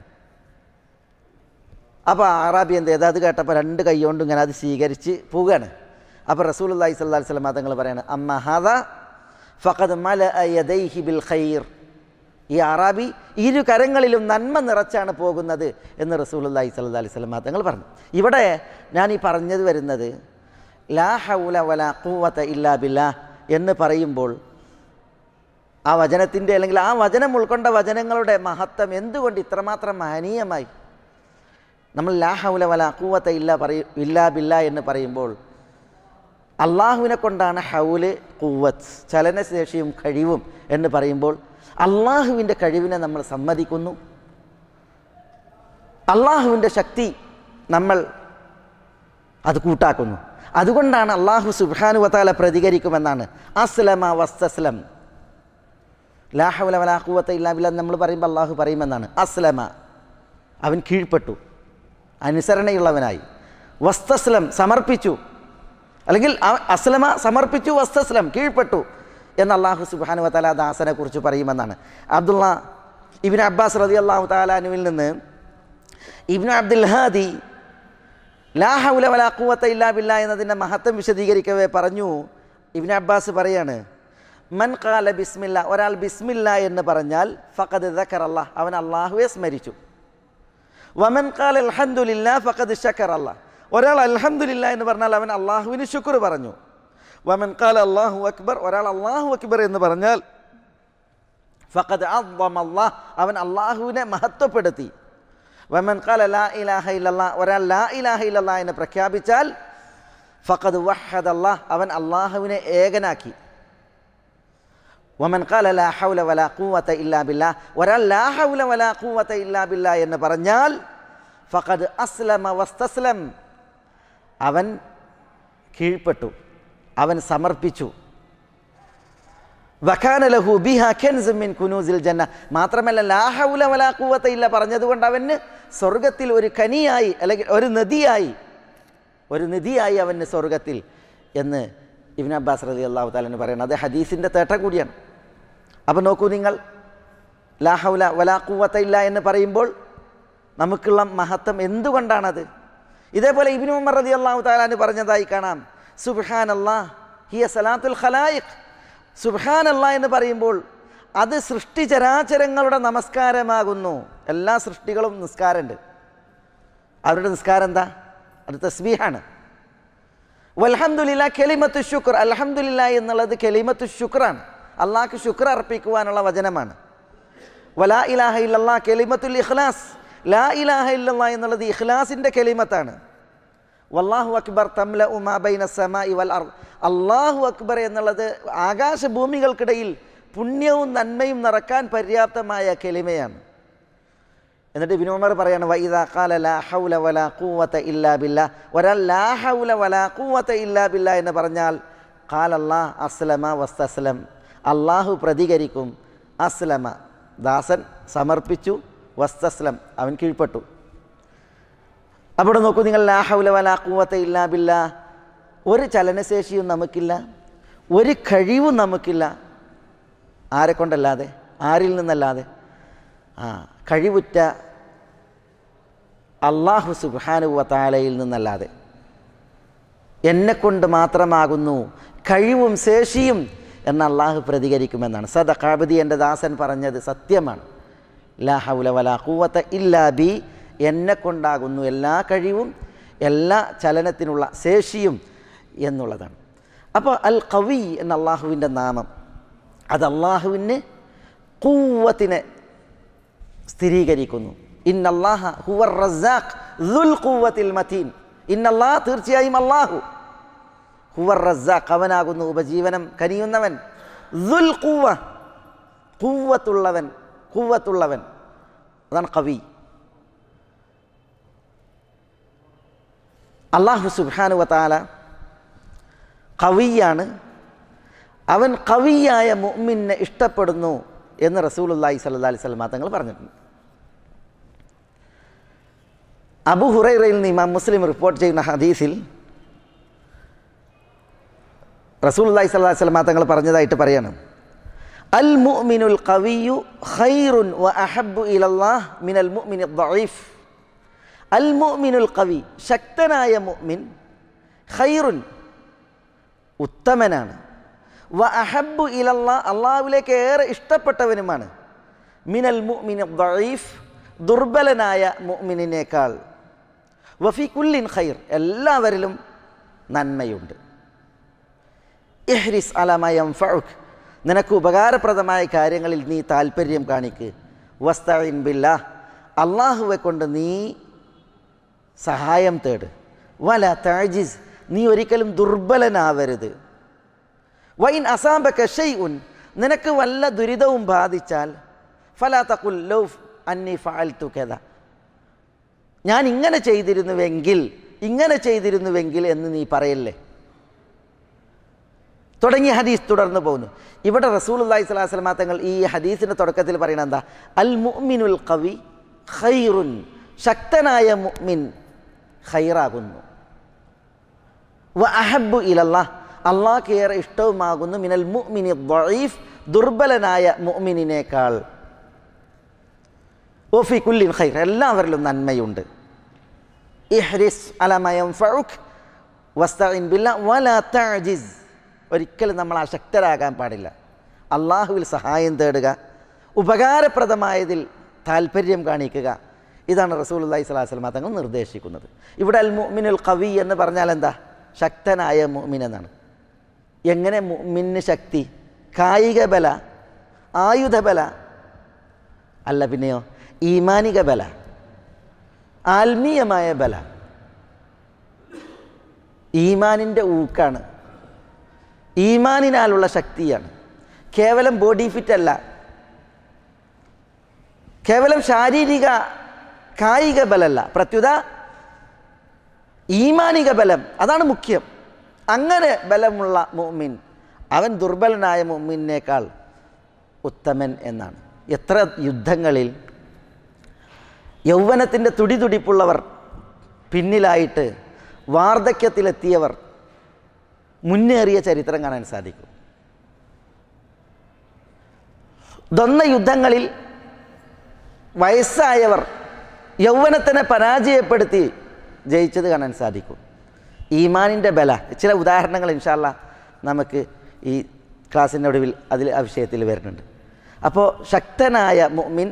അപ്പോൾ അറാബി എന്ത് ചെയ്ത് അത് കേട്ടപ്പോൾ രണ്ട് കൈ കൊണ്ട് ഇങ്ങനെ അത് സ്വീകരിച്ച് പോവുകയാണ്. അപ്പോൾ റസൂലുള്ളാഹി സ്വല്ലല്ലാഹി അലൈഹി വസല്ലം തങ്ങൾ പറയാണ്, അമ്മ ഹാദാ ഫഖദ് മലഅ യദൈഹി ബിൽ ഖൈർ, ഈ അറാബി ഇരു കരങ്ങളിലും നന്മ നിറച്ചാണ് പോകുന്നത് എന്ന് റസൂലുള്ളാഹി സ്വല്ലല്ലാഹി അലൈഹി വസല്ലം തങ്ങൾ പറഞ്ഞു. ഇവിടെ ഞാൻ ഈ പറഞ്ഞത് വരുന്നത് ലാ ഹൗല വലാ ഖുവത ഇല്ലാ ബില്ലാഹ് എന്ന് പറയുമ്പോൾ ആ വചനത്തിൻ്റെ അല്ലെങ്കിൽ ആ വചനം ഉൾക്കൊണ്ട വചനങ്ങളുടെ മഹത്വം എന്തുകൊണ്ട് ഇത്രമാത്രം മഹനീയമായി? നമ്മൾ ലാ ഹൗല വലാ ഖുവത ഇല്ലാ പറയും ഇല്ലാ ബില്ലാഹ് എന്ന് പറയുമ്പോൾ അള്ളാഹുവിനെ കൊണ്ടാണ് ഹൗല്, ഖുവത്ത്, ചലനശേഷിയും കഴിവും എന്ന് പറയുമ്പോൾ അള്ളാഹുവിൻ്റെ കഴിവിനെ നമ്മൾ സമ്മതിക്കുന്നു, അള്ളാഹുവിൻ്റെ ശക്തി നമ്മൾ അത് കൂട്ടാക്കുന്നു. അതുകൊണ്ടാണ് അള്ളാഹു സുബ്ഹാനഹു വതആല പ്രതികരിക്കുമെന്നാണ്. അസ്ലമ വസ്തസ്ലം, ലാ ഹൗല വലാ ഖുവത ഇല്ലാ ബില്ലാഹ് നമ്മൾ പറയുമ്പോൾ അള്ളാഹു പറയുമെന്നാണ്. അസ്ലമ, അവൻ കീഴ്പ്പെട്ടു, അനുസരണയുള്ളവനായി. വസ്തസ്ലം, സമർപ്പിച്ചു, അല്ലെങ്കിൽ അസ്ലമ സമർപ്പിച്ചു, വസ്തസ്ലം കീഴ്പ്പെട്ടു എന്ന് അള്ളാഹു സുബ്ഹാനഹു വതആല ദാസനെ കുറിച്ച് പറയുമെന്നാണ്. അബ്ദുള്ള ഇബ്നു അബ്ബാസ് റളിയല്ലാഹു തആല അൻഹുവിൽ നിന്ന് ഇബ്നു അബ്ദുൽ ഹാദി ലാ ഹൗല വലാ ഖുവത ഇല്ലാ ബില്ലാ എന്നതിൻ്റെ മഹത്വം വിശദീകരിക്കവേ പറഞ്ഞു, ഇബ്നു അബ്ബാസ് പറയാണ്, മൻ ഖാല ബിസ്മില്ല, ഒരാൾ ബിസ്മില്ല എന്ന് പറഞ്ഞാൽ ഫഖദ് ദക്കറല്ലാഹ്, അവൻ അള്ളാഹുവെ സ്മരിച്ചു. വമൻ ഖാല അൽഹംദുലില്ലാ ഫഖദ് ശക്കറല്ലാഹ്, ഒരാൾ അൽഹംദുലില്ലാ എന്ന് പറഞ്ഞാൽ അവൻ അള്ളാഹുവിന് ശുക്ർ പറഞ്ഞു. വമൻ ഖാല അല്ലാഹു അക്ബർ, ഒരാൾ അല്ലാഹു അക്ബർ എന്ന് പറഞ്ഞാൽ ഫഖദ് അഅ്ളമല്ലാഹ്, അവൻ അള്ളാഹുവിനെ മഹത്വപ്പെടുത്തി. വമൻ ഖാല ലാ ഇലാഹ ഇല്ലല്ലാഹ്, ഒരാൾ ലാ ഇലാഹ ഇല്ലല്ലാഹ് എന്ന് പ്രഖ്യാപിച്ചാൽ ഫഖദ് വഹദല്ലാഹ്, അവൻ അള്ളാഹുവിനെ ഏകനാക്കി. വമൻ ഖാല ലാ ഹൗല വലാ ഖുവത ഇല്ലാ ബില്ലാഹ്, ഒരാൾ ലാ ഹൗല വലാ ഖുവത ഇല്ലാ ബില്ലാഹ് എന്ന് പറഞ്ഞാൽ ഫഖദ് അസ്ലമ വസ്തസ്ലം, അവൻ കീഴ്പ്പെട്ടു, അവൻ സമർപ്പിച്ചു. വകാന ലഹു ബിഹാ കൻസും മിൻ കുനൂസിൽ ജന്ന, മാത്രമല്ല ലാ ഹൗല വലാ ഖുവത ഇല്ല പറഞ്ഞതുകൊണ്ട് അവന് സ്വർഗത്തിൽ ഒരു കനിയായി അല്ലെങ്കിൽ ഒരു നദിയായി ഒരു നിധിയായി അവന് സ്വർഗത്തിൽ എന്ന് ഇബ്നു അബ്ബാസ് റളിയല്ലാഹു തആല പറയുന്നത്. അത് ഹദീസിൻ്റെ തേട്ട കൂടിയാണ്. അപ്പം നോക്കൂ നിങ്ങൾ, ലാ ഹൗല വലാ ഖുവത ഇല്ല എന്ന് പറയുമ്പോൾ നമുക്കുള്ള മഹത്വം എന്തുകൊണ്ടാണത്? ഇതേപോലെ ഇബ്നു ഉമർ റളിയല്ലാഹു തആല പറഞ്ഞതായി കാണാം, സുബ്ഹാനല്ലാഹ് ഹിയ സലാത്തുൽ ഖലായിഖ്, സുബ്ഹാനല്ലാഹ് എന്ന് പറയുമ്പോൾ അത് സൃഷ്ടിചരാചരങ്ങളുടെ നമസ്കാരമാകുന്നു. എല്ലാ സൃഷ്ടികളും നിസ്കാരമുണ്ട്. അവരുടെ നിസ്കാരം എന്താ? അത് തസ്ബീഹാണ്. വൽഹംദുലില്ലാഹ് കലിമത്തു ശുക്ർ, അൽഹംദുലില്ലാഹ് എന്നുള്ളത് കലിമത്തു ശുക്റാണ്, അള്ളാഹ്ക്ക് ശുക്ർ അർപ്പിക്കുവാനുള്ള വചനമാണ്. വലാ ഇലാഹ ഇല്ലല്ലാഹ് കലിമത്തുൽ ഇഖ്ലാസ്, ലാ ഇലാഹ ഇല്ലല്ലാഹ് എന്നുള്ളത് ഇഖ്ലാസിൻ്റെ കലിമത്താണ്. വല്ലാഹു അക്ബർ തംലഉ മാ ബൈന സമാഇ വൽ അർദ്, അല്ലാഹു അക്ബർ എന്നുള്ളത് ആകാശഭൂമികൾക്കിടയിൽ പുണ്യവും നന്മയും നിറക്കാൻ പര്യാപ്തമായ കലിമയാണ്. എന്നിട്ട് ഇബ്നു ഉമർ പറയാണ്, വഇദാ ഖാല ലാ ഹൗല വലാ ഖുവത ഇല്ലാ ബില്ലാഹ്, ഒരാൾ ലാ ഹൗല വലാ ഖുവത ഇല്ലാ ബില്ലാഹ് എന്ന് പറഞ്ഞാൽ ഖാല അല്ലാഹ് അസ്ലമ വസ്തസ്ലം, അള്ളാഹു പ്രതികരിക്കും. അസ്ലമ ദാസൻ സമർപ്പിച്ചു, വസ്തസ്ലം അവൻ കീഴ്പ്പെട്ടു. അവിടെ നോക്കൂ നിങ്ങൾ, ലാ ഹൗല വലാ ഖുവത ഇല്ലാ ബില്ലാഹ്, ഒരു ചലനശേഷിയും നമുക്കില്ല, ഒരു കഴിവും നമുക്കില്ല. ആരെ കൊണ്ടല്ലാതെ? ആരിൽ നിന്നല്ലാതെ? ആ കഴിവുറ്റ അല്ലാഹു സുബ്ഹാനഹു വ തആലയിൽ നിന്നല്ലാതെ. എന്നെക്കൊണ്ട് മാത്രമാകുന്നു കഴിവും ശേഷിയും എന്ന് അള്ളാഹു പ്രതികരിക്കുമെന്നാണ്. സദഖ അബ്ദി, എൻ്റെ ദാസൻ പറഞ്ഞത് സത്യമാണ്. ലാ ഹൗല വലാ ഖുവത ഇല്ലാ ബി, എന്നെക്കൊണ്ടാകുന്നു എല്ലാ കഴിവും എല്ലാ ചലനത്തിനുള്ള ശേഷിയും എന്നുള്ളതാണ്. അപ്പോൾ അൽ ഖവി എന്ന അള്ളാഹുവിൻ്റെ നാമം, അത് അള്ളാഹുവിന് ഖുവത്തിനെ സ്ഥിരീകരിക്കുന്നു. ഇന്നല്ലാഹ ഹുവർ റസാഖ് ദുൽ ഖുവത്തിൽ മതീൻ, ഇന്നല്ലാഹ തീർച്ചയായും അള്ളാഹു ഹുവർ റസാഖ്, അവനാകുന്നു ഉപജീവനം കനിയുന്നവൻ, ദുൽ ഖുവ ഖുവത്തുള്ളവൻ, ഖുവത്തുള്ളവൻ, അതാണ് ഖവി. അല്ലാഹു സുബ്ഹാനഹു വ തആല ഖവിയാണ്, അവൻ ഖവിയായ മുഅ്മിനെ ഇഷ്ടപ്പെടുന്നു എന്ന് റസൂലുള്ളാഹി സ്വല്ലല്ലാഹി അലൈഹി വസല്ലം തങ്ങൾ പറഞ്ഞിട്ടുണ്ട്. അബൂ ഹുറൈറയിൽ നിന്ന് ഇമാം മുസ്ലിം റിപ്പോർട്ട് ചെയ്യുന്ന ഹദീസിൽ റസൂലുള്ളാഹി സ്വല്ലല്ലാഹി അലൈഹി വസല്ലം തങ്ങൾ പറഞ്ഞതായിട്ട് പറയാണ്, അൽ മുഅ്മിനുൽ ഖവിയ്യു ഖൈറുൻ വ അഹബ്ബു ഇലല്ലാഹ് മിനൽ മുഅ്മിനി ദഈഫ്. അൽ മുഅ്മിനുൽ ഖവി, ശക്തനായ മുഅ്മിൻ, ഖൈറുൻ ഉത്തമനാണ്, വ അഹബ്ബു ഇലല്ലാഹ് അള്ളാഹുവിലേക്ക് ഏറെ ഇഷ്ടപ്പെട്ടവനുമാണ്, മിനൽ മുഅ്മിനി ദഈഫ് ദുർബലനായ മുഅ്മിനിനേക്കാൾ, വഫി കുല്ലിൻ ഖൈർ എല്ലാവരിലും നന്മയുണ്ട്. ഇഹ്രിസ് അലാ മാ യൻഫഉക്, നിനക്ക് ഉപകാരപ്രദമായ കാര്യങ്ങളിൽ നീ താല്പര്യം കാണിക്ക്. വസ്തഈൻ ബില്ലാഹ്, അള്ളാഹുവെ കൊണ്ട് നീ സഹായം തേട്. വലാ തഅജിസ്, നീ ഒരിക്കലും ദുർബലനാവരുത്. വൈൻ അസാബക ഷൈഉൻ, നിനക്ക് വല്ല ദുരിതവും ബാധിച്ചാൽ ഫലാ തഖുൽ ലൗ അന്നി ഫഅൽതു കദ, ഞാൻ ഇങ്ങനെ ചെയ്തിരുന്നുവെങ്കിൽ ഇങ്ങനെ ചെയ്തിരുന്നുവെങ്കിൽ എന്ന് നീ പറയല്ലേ. തുടങ്ങിയ ഹദീസ് തുടർന്ന് പോകുന്നു. ഇവിടെ റസൂലുള്ളാഹി സ്വല്ലല്ലാഹി അലൈഹി വസല്ലം തങ്ങൾ ഈ ഹദീസിൻ്റെ തുടക്കത്തിൽ പറയുന്നത് എന്താ? അൽ മുഅ്മിനുൽ ഖവി ഖൈറുൻ, ശക്തനായ മുഅ്മിൻ ഖൈറാകുന്നു. വ അഹബ്ബു ഇലല്ലാഹ്, അള്ളാഹ്ക്ക് ഏറെ ഇഷ്ടവുമാകുന്നു, മിനൽ മുഅ്മിനി ദഈഫ് ദുർബലനായ മുഅ്മിനിനേക്കാൾ. വഫി കുല്ലിൻ ഖൈർ, എല്ലാവരിലും നന്മയുണ്ട്. ഇഹ്രിസ് അലാ മാ യൻഫഉക വസ്തഈൻ ബില്ലാഹ് വലാ തഅജിസ്. ഒരിക്കലും നമ്മൾ അശക്തരാകാൻ പാടില്ല. അള്ളാഹുവിൽ സഹായം തേടുക, ഉപകാരപ്രദമായതിൽ താല്പര്യം കാണിക്കുക. ഇതാണ് റസൂലുള്ളാഹി സ്വല്ലല്ലാഹു അലൈഹി വസല്ലം തങ്ങൾ നിർദ്ദേശിക്കുന്നത്. ഇവിടെ അൽ മുഅ്മിനുൽ ഖവി എന്ന് പറഞ്ഞാൽ എന്താ? ശക്തനായ മുഅ്മിൻ എന്നാണ്. എങ്ങനെ മുഅ്മിന് ശക്തി? കായിക ബല, ആയുധബല അല്ല, പിന്നെയോ ഈമാനിക ബല, ആത്മീയമായ ബല. ഈമാനിൻ്റെ ഊക്കാണ്, ഈമാനിനാലുള്ള ശക്തിയാണ്. കേവലം ബോഡി ഫിറ്റ് അല്ല, കേവലം ശാരീരിക കായിക ബലമല്ല, പ്രത്യുത ഈമാനിക ബലം, അതാണ് മുഖ്യം. അങ്ങനെ ബലമുള്ള മുഅ്മിൻ അവൻ ദുർബലനായ മുഅ്മിനേക്കാൾ ഉത്തമൻ എന്നാണ്. എത്ര യുദ്ധങ്ങളിൽ യൗവനത്തിൻ്റെ തുടിതുടിപ്പുള്ളവർ പിന്നിലായിട്ട് വാർദ്ധക്യത്തിലെത്തിയവർ മുന്നേറിയ ചരിത്രം കാണാൻ സാധിക്കും. ദ്വന്ദ്വ യുദ്ധങ്ങളിൽ വയസ്സായവർ യൗവനത്തിനെ പരാജയപ്പെടുത്തി ജയിച്ചത് കാണാൻ സാധിക്കും. ഈമാനിൻ്റെ ബല. ചില ഉദാഹരണങ്ങൾ ഇൻഷാ അല്ലാഹ് നമുക്ക് ഈ ക്ലാസ്സിൻ്റെ ഒടുവിൽ അതിൽ ആ വിഷയത്തിൽ വരുന്നുണ്ട്. അപ്പോൾ ശക്തനായ മുഅ്മിൻ,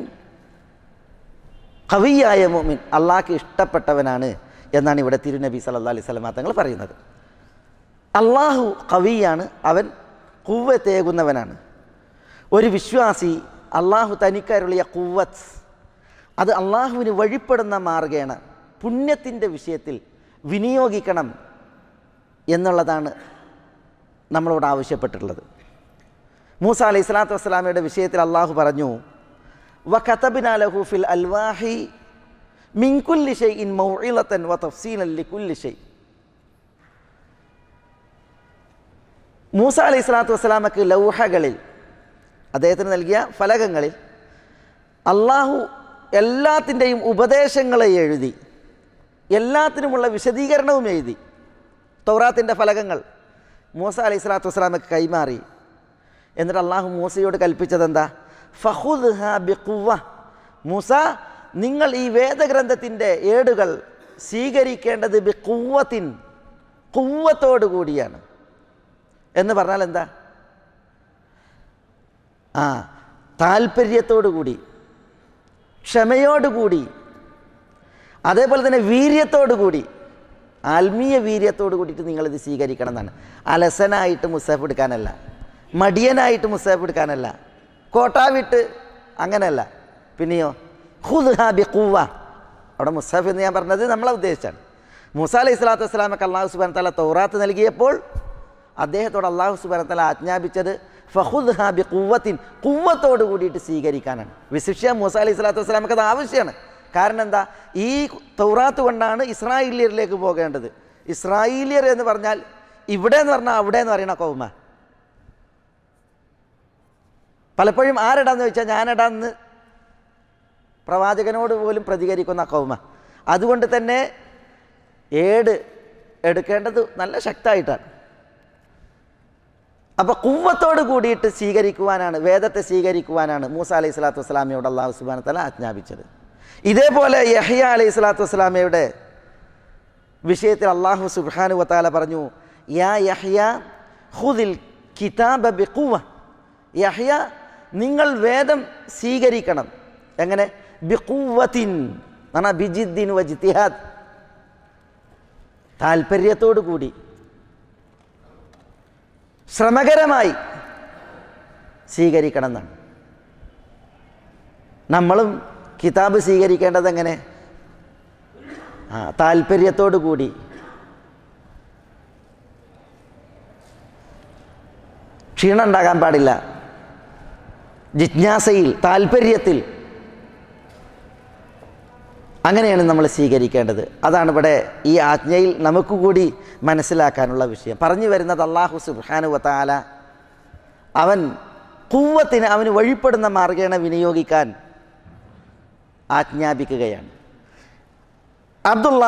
ഖവിയായ മുഅ്മിൻ അള്ളാഹ്ക്ക് ഇഷ്ടപ്പെട്ടവനാണ് എന്നാണ് ഇവിടെ തിരുനബി സല്ലല്ലാഹു അലൈഹി വസല്ലം തങ്ങൾ പറയുന്നത്. അള്ളാഹു ഖവിയാണ്, അവൻ ഖുവ്വത്തേകുന്നവനാണ്. ഒരു വിശ്വാസി അള്ളാഹു തനിക്കരുളിയ ഖുവ്വത്ത് അത് അള്ളാഹുവിന് വഴിപ്പെടുന്ന മാർഗേണ പുണ്യത്തിൻ്റെ വിഷയത്തിൽ വിനിയോഗിക്കണം എന്നുള്ളതാണ് നമ്മളോട് ആവശ്യപ്പെട്ടിട്ടുള്ളത്. മൂസ അലൈഹി സ്വലാത്തു വസ്സലാമയുടെ വിഷയത്തിൽ അള്ളാഹു പറഞ്ഞു, വകതബ്നാ ലഹു ഫിൽ അൽവാഹി മിൻ കുല്ലി ഷൈഇൻ മൗഇളതൻ വതഫ്സീലൻ ലികുല്ലി ഷൈ. മൂസ അലൈഹി സ്വലാത്തു വസ്സലാമക്ക് ലൗഹകളിൽ, അദ്ദേഹത്തിന് നൽകിയ ഫലകങ്ങളിൽ അള്ളാഹു എല്ലാത്തിൻ്റെയും ഉപദേശങ്ങളെ എഴുതി, എല്ലാത്തിനുമുള്ള വിശദീകരണവും എഴുതി. തൗറാത്തിൻ്റെ ഫലകങ്ങൾ മൂസ അലൈഹി സ്വലാത്തു വസ്സലാമക്ക് കൈമാറി. എന്നിട്ട് അള്ളാഹു മൂസയോട് കൽപ്പിച്ചത് എന്താ? ഫഖുദ്ഹാ ബിഖുവ്വ, മൂസ നിങ്ങൾ ഈ വേദഗ്രന്ഥത്തിൻ്റെ ഏടുകൾ സ്വീകരിക്കേണ്ടത് ബിഖുവ്വത്തിൻ, ഖുവ്വത്തോടു കൂടിയാണ്. എന്ന് പറഞ്ഞാൽ എന്താ? ആ താല്പര്യത്തോടു കൂടി, ക്ഷമയോടുകൂടി, അതേപോലെ തന്നെ വീര്യത്തോടു കൂടി, ആത്മീയ വീര്യത്തോടു കൂടിയിട്ട് നിങ്ങളിത് സ്വീകരിക്കണം എന്നാണ്. അലസനായിട്ട് മുസാഫ് എടുക്കാനല്ല, മടിയനായിട്ട് മുസാഫ് എടുക്കാനല്ല, കോട്ടാവിട്ട് അങ്ങനെയല്ല. പിന്നെയോ ഖുദ്ഹാ ബിഖുവ്വ, അവിടെ മുസാഫ് എന്ന് ഞാൻ പറഞ്ഞത് നമ്മളെ ഉദ്ദേശിച്ചാണ്. മൂസ അലൈഹി സ്വലാത്തു വസ്സലാമക്ക് അള്ളാഹു സുബ്ഹാനഹു വ തആല തൗറാത്ത് നൽകിയപ്പോൾ അദ്ദേഹത്തോട് അള്ളാഹു സുബ്ഹാനഹു വ തആല ആജ്ഞാപിച്ചത് ഫഖുദ്ഹാ ബിഖുവ്വത്തിൻ, ഖുവ്വത്തോട് കൂടിയിട്ട് സ്വീകരിക്കാനാണ്. വിശിഷ്യ മൂസ അലൈഹി സ്വലാത്തു വസ്സലാമക്ക് അത് ആവശ്യമാണ്. കാരണം എന്താ? ഈ തൗറാത്ത് കൊണ്ടാണ് ഇസ്രായേലിയരിലേക്ക് പോകേണ്ടത്. ഇസ്രായേലിയർ എന്ന് പറഞ്ഞാൽ ഇവിടെ എന്ന് പറഞ്ഞാൽ അവിടെ എന്ന് പറയണ കൗമ. പലപ്പോഴും ആരെടാന്ന് ചോദിച്ചാൽ ഞാനെടാന്ന് പ്രവാചകനോട് പോലും പ്രതികരിക്കുന്ന കൗമ. അതുകൊണ്ട് തന്നെ ഏട് എടുക്കേണ്ടത് നല്ല ശക്തമായിട്ടാണ്. അപ്പോൾ ഖുവ്വത്തോട് കൂടിയിട്ട് സ്വീകരിക്കുവാനാണ്, വേദത്തെ സ്വീകരിക്കുവാനാണ് മൂസ അലൈഹി സ്വലാത്തു വസ്സലാമയോട് അള്ളാഹു സുബ്ഹാനഹു വ തആല ആജ്ഞാപിച്ചത്. ഇതേപോലെ യഹ്യ അലൈഹി സ്വലാത്തു വസ്സലാമയുടെ വിഷയത്തിൽ അള്ളാഹു സുബ്ഹാനഹു വ തആല പറഞ്ഞു, യാ യഹ്യ ഖുദിൽ കിതാബ ബിഖുവ്വ, യഹ്യ നിങ്ങൾ വേദം സ്വീകരിക്കണം. എങ്ങനെ? ബിഖുവ്വത്തിൻ, എന്നാ ബിജിദ്ദിൻ വജ്തിഹാദ്, താല്പര്യത്തോടു കൂടി, ശ്രമകരമായി സ്വീകരിക്കണം എന്നാണ്. നമ്മളും കിതാബ് സ്വീകരിക്കേണ്ടത് എങ്ങനെ? ആ താല്പര്യത്തോടു കൂടി, ക്ഷീണം ഉണ്ടാകാൻ പാടില്ല, ജിജ്ഞാസയിൽ, താല്പര്യത്തിൽ, അങ്ങനെയാണ് നമ്മൾ സ്വീകരിക്കേണ്ടത്. അതാണ് ഇവിടെ ഈ ആജ്ഞയിൽ നമുക്ക് കൂടി മനസ്സിലാക്കാനുള്ള വിഷയം. പറഞ്ഞു വരുന്നത് അല്ലാഹു സുബ്ഹാനഹു വ തആല അവൻ ഖുവ്വത്തിന്, അവന് വഴിപ്പെടുന്ന മാർഗേണ വിനിയോഗിക്കാൻ ആജ്ഞാപിക്കുകയാണ്. അബ്ദുള്ള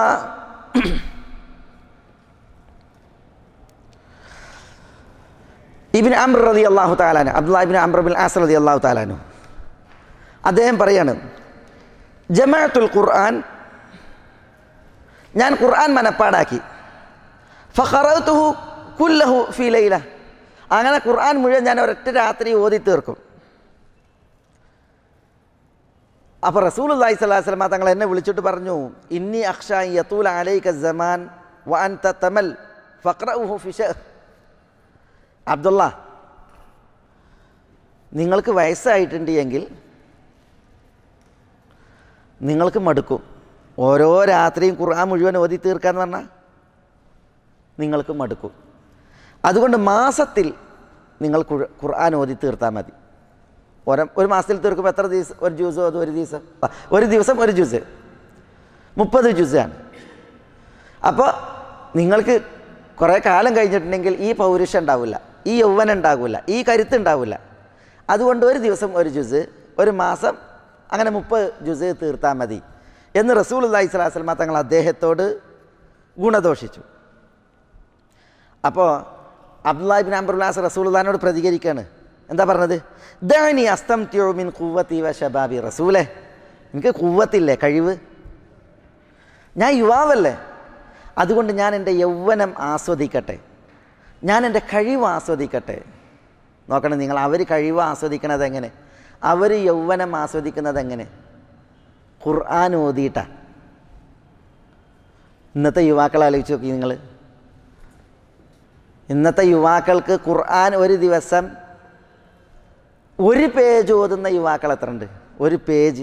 ഇബ്നു അംർ റളിയല്ലാഹു തആല അൻഹു, അബ്ദുള്ള ഇബ്നു അംർ ബിൻ ആസ് റളിയല്ലാഹു തആല അൻഹു, അദ്ദേഹം പറയാണ്, ജമഅത്തുൽ ഖുർആൻ ഞാൻ ഖുർആൻ മനപ്പാടാക്കി. ഫഖറഅതുഹു കുല്ലഹു ഫീ ലൈല, അങ്ങനെ ഖുർആൻ മുഴുവൻ ഞാൻ ഒരൊറ്റ രാത്രി ഓതി തീർക്കും. അപ്പോൾ റസൂലുള്ളാഹി സ്വല്ലല്ലാഹു അലൈഹി വസല്ലം തങ്ങൾ എന്നെ വിളിച്ചിട്ട് പറഞ്ഞു, ഇന്നി അഖ്ഷാ യതൂല അലൈക സമാൻ വ അൻത തമൽ ഫഖറഉഹു ഫി ശഹർ. അബ്ദുള്ള, നിങ്ങൾക്ക് വയസ്സായിട്ടുണ്ട് എങ്കിൽ നിങ്ങൾക്ക് മടുക്കും. ഓരോ രാത്രിയും ഖുർആൻ മുഴുവൻ ഓതി തീർക്കാന്ന് പറഞ്ഞാൽ നിങ്ങൾക്ക് മടുക്കും. അതുകൊണ്ട് മാസത്തിൽ നിങ്ങൾ ഖുർആൻ ഓതി തീർത്താൽ മതി. ഒരു ഒരു മാസത്തിൽ തീർക്കുമ്പോൾ എത്ര ദിവസം ഒരു ജ്യൂസ് അത് ഒരു ദിവസം ഒരു ദിവസം ഒരു ജ്യൂസ് മുപ്പത് ജ്യൂസാണ്. അപ്പോൾ നിങ്ങൾക്ക് കുറേ കാലം കഴിഞ്ഞിട്ടുണ്ടെങ്കിൽ ഈ പൗരുഷം ഉണ്ടാവില്ല, ഈ യൗവനം ഉണ്ടാവില്ല, ഈ കരുത്ത് ഉണ്ടാവില്ല. അതുകൊണ്ട് ഒരു ദിവസം ഒരു ജ്യൂസ്, ഒരു മാസം അങ്ങനെ മുപ്പത് ജ്യൂസ് തീർത്താൽ മതി എന്ന് റസൂലുള്ളാഹി സ്വല്ലല്ലാഹു അലൈഹി വസല്ലം തങ്ങൾ അദ്ദേഹത്തോട് ഗുണദോഷിച്ചു. അപ്പോൾ അബ്ദുല്ലാഹി ഇബ്നു അംർ ഇബ്നു ആസ് റസൂലുള്ളാഹിനോട് പ്രതികരിക്കുകയാണ്. എന്താ പറഞ്ഞത്? ദഅനി അസ്തംതിഉ മിൻ ഖുവ്വതി വ ശബാബി. റസൂലേ, എനിക്ക് ഖുവ്വത്തില്ലേ, കഴിവ്, ഞാൻ യുവാവല്ലേ, അതുകൊണ്ട് ഞാൻ എൻ്റെ യൗവനം ആസ്വദിക്കട്ടെ, ഞാൻ എൻ്റെ കഴിവ് ആസ്വദിക്കട്ടെ. നോക്കണം നിങ്ങൾ, അവർ കഴിവ് ആസ്വദിക്കണത് എങ്ങനെ, അവർ യൗവനം ആസ്വദിക്കുന്നത് എങ്ങനെ? ഖുർആൻ ഓതിയിട്ടാണ്. ഇന്നത്തെ യുവാക്കളെ ആലോചിച്ച് നോക്കി നിങ്ങൾ. ഇന്നത്തെ യുവാക്കൾക്ക് ഖുർആൻ ഒരു ദിവസം ഒരു പേജ് ഓതുന്ന യുവാക്കൾ എത്ര ഉണ്ട്? ഒരു പേജ്.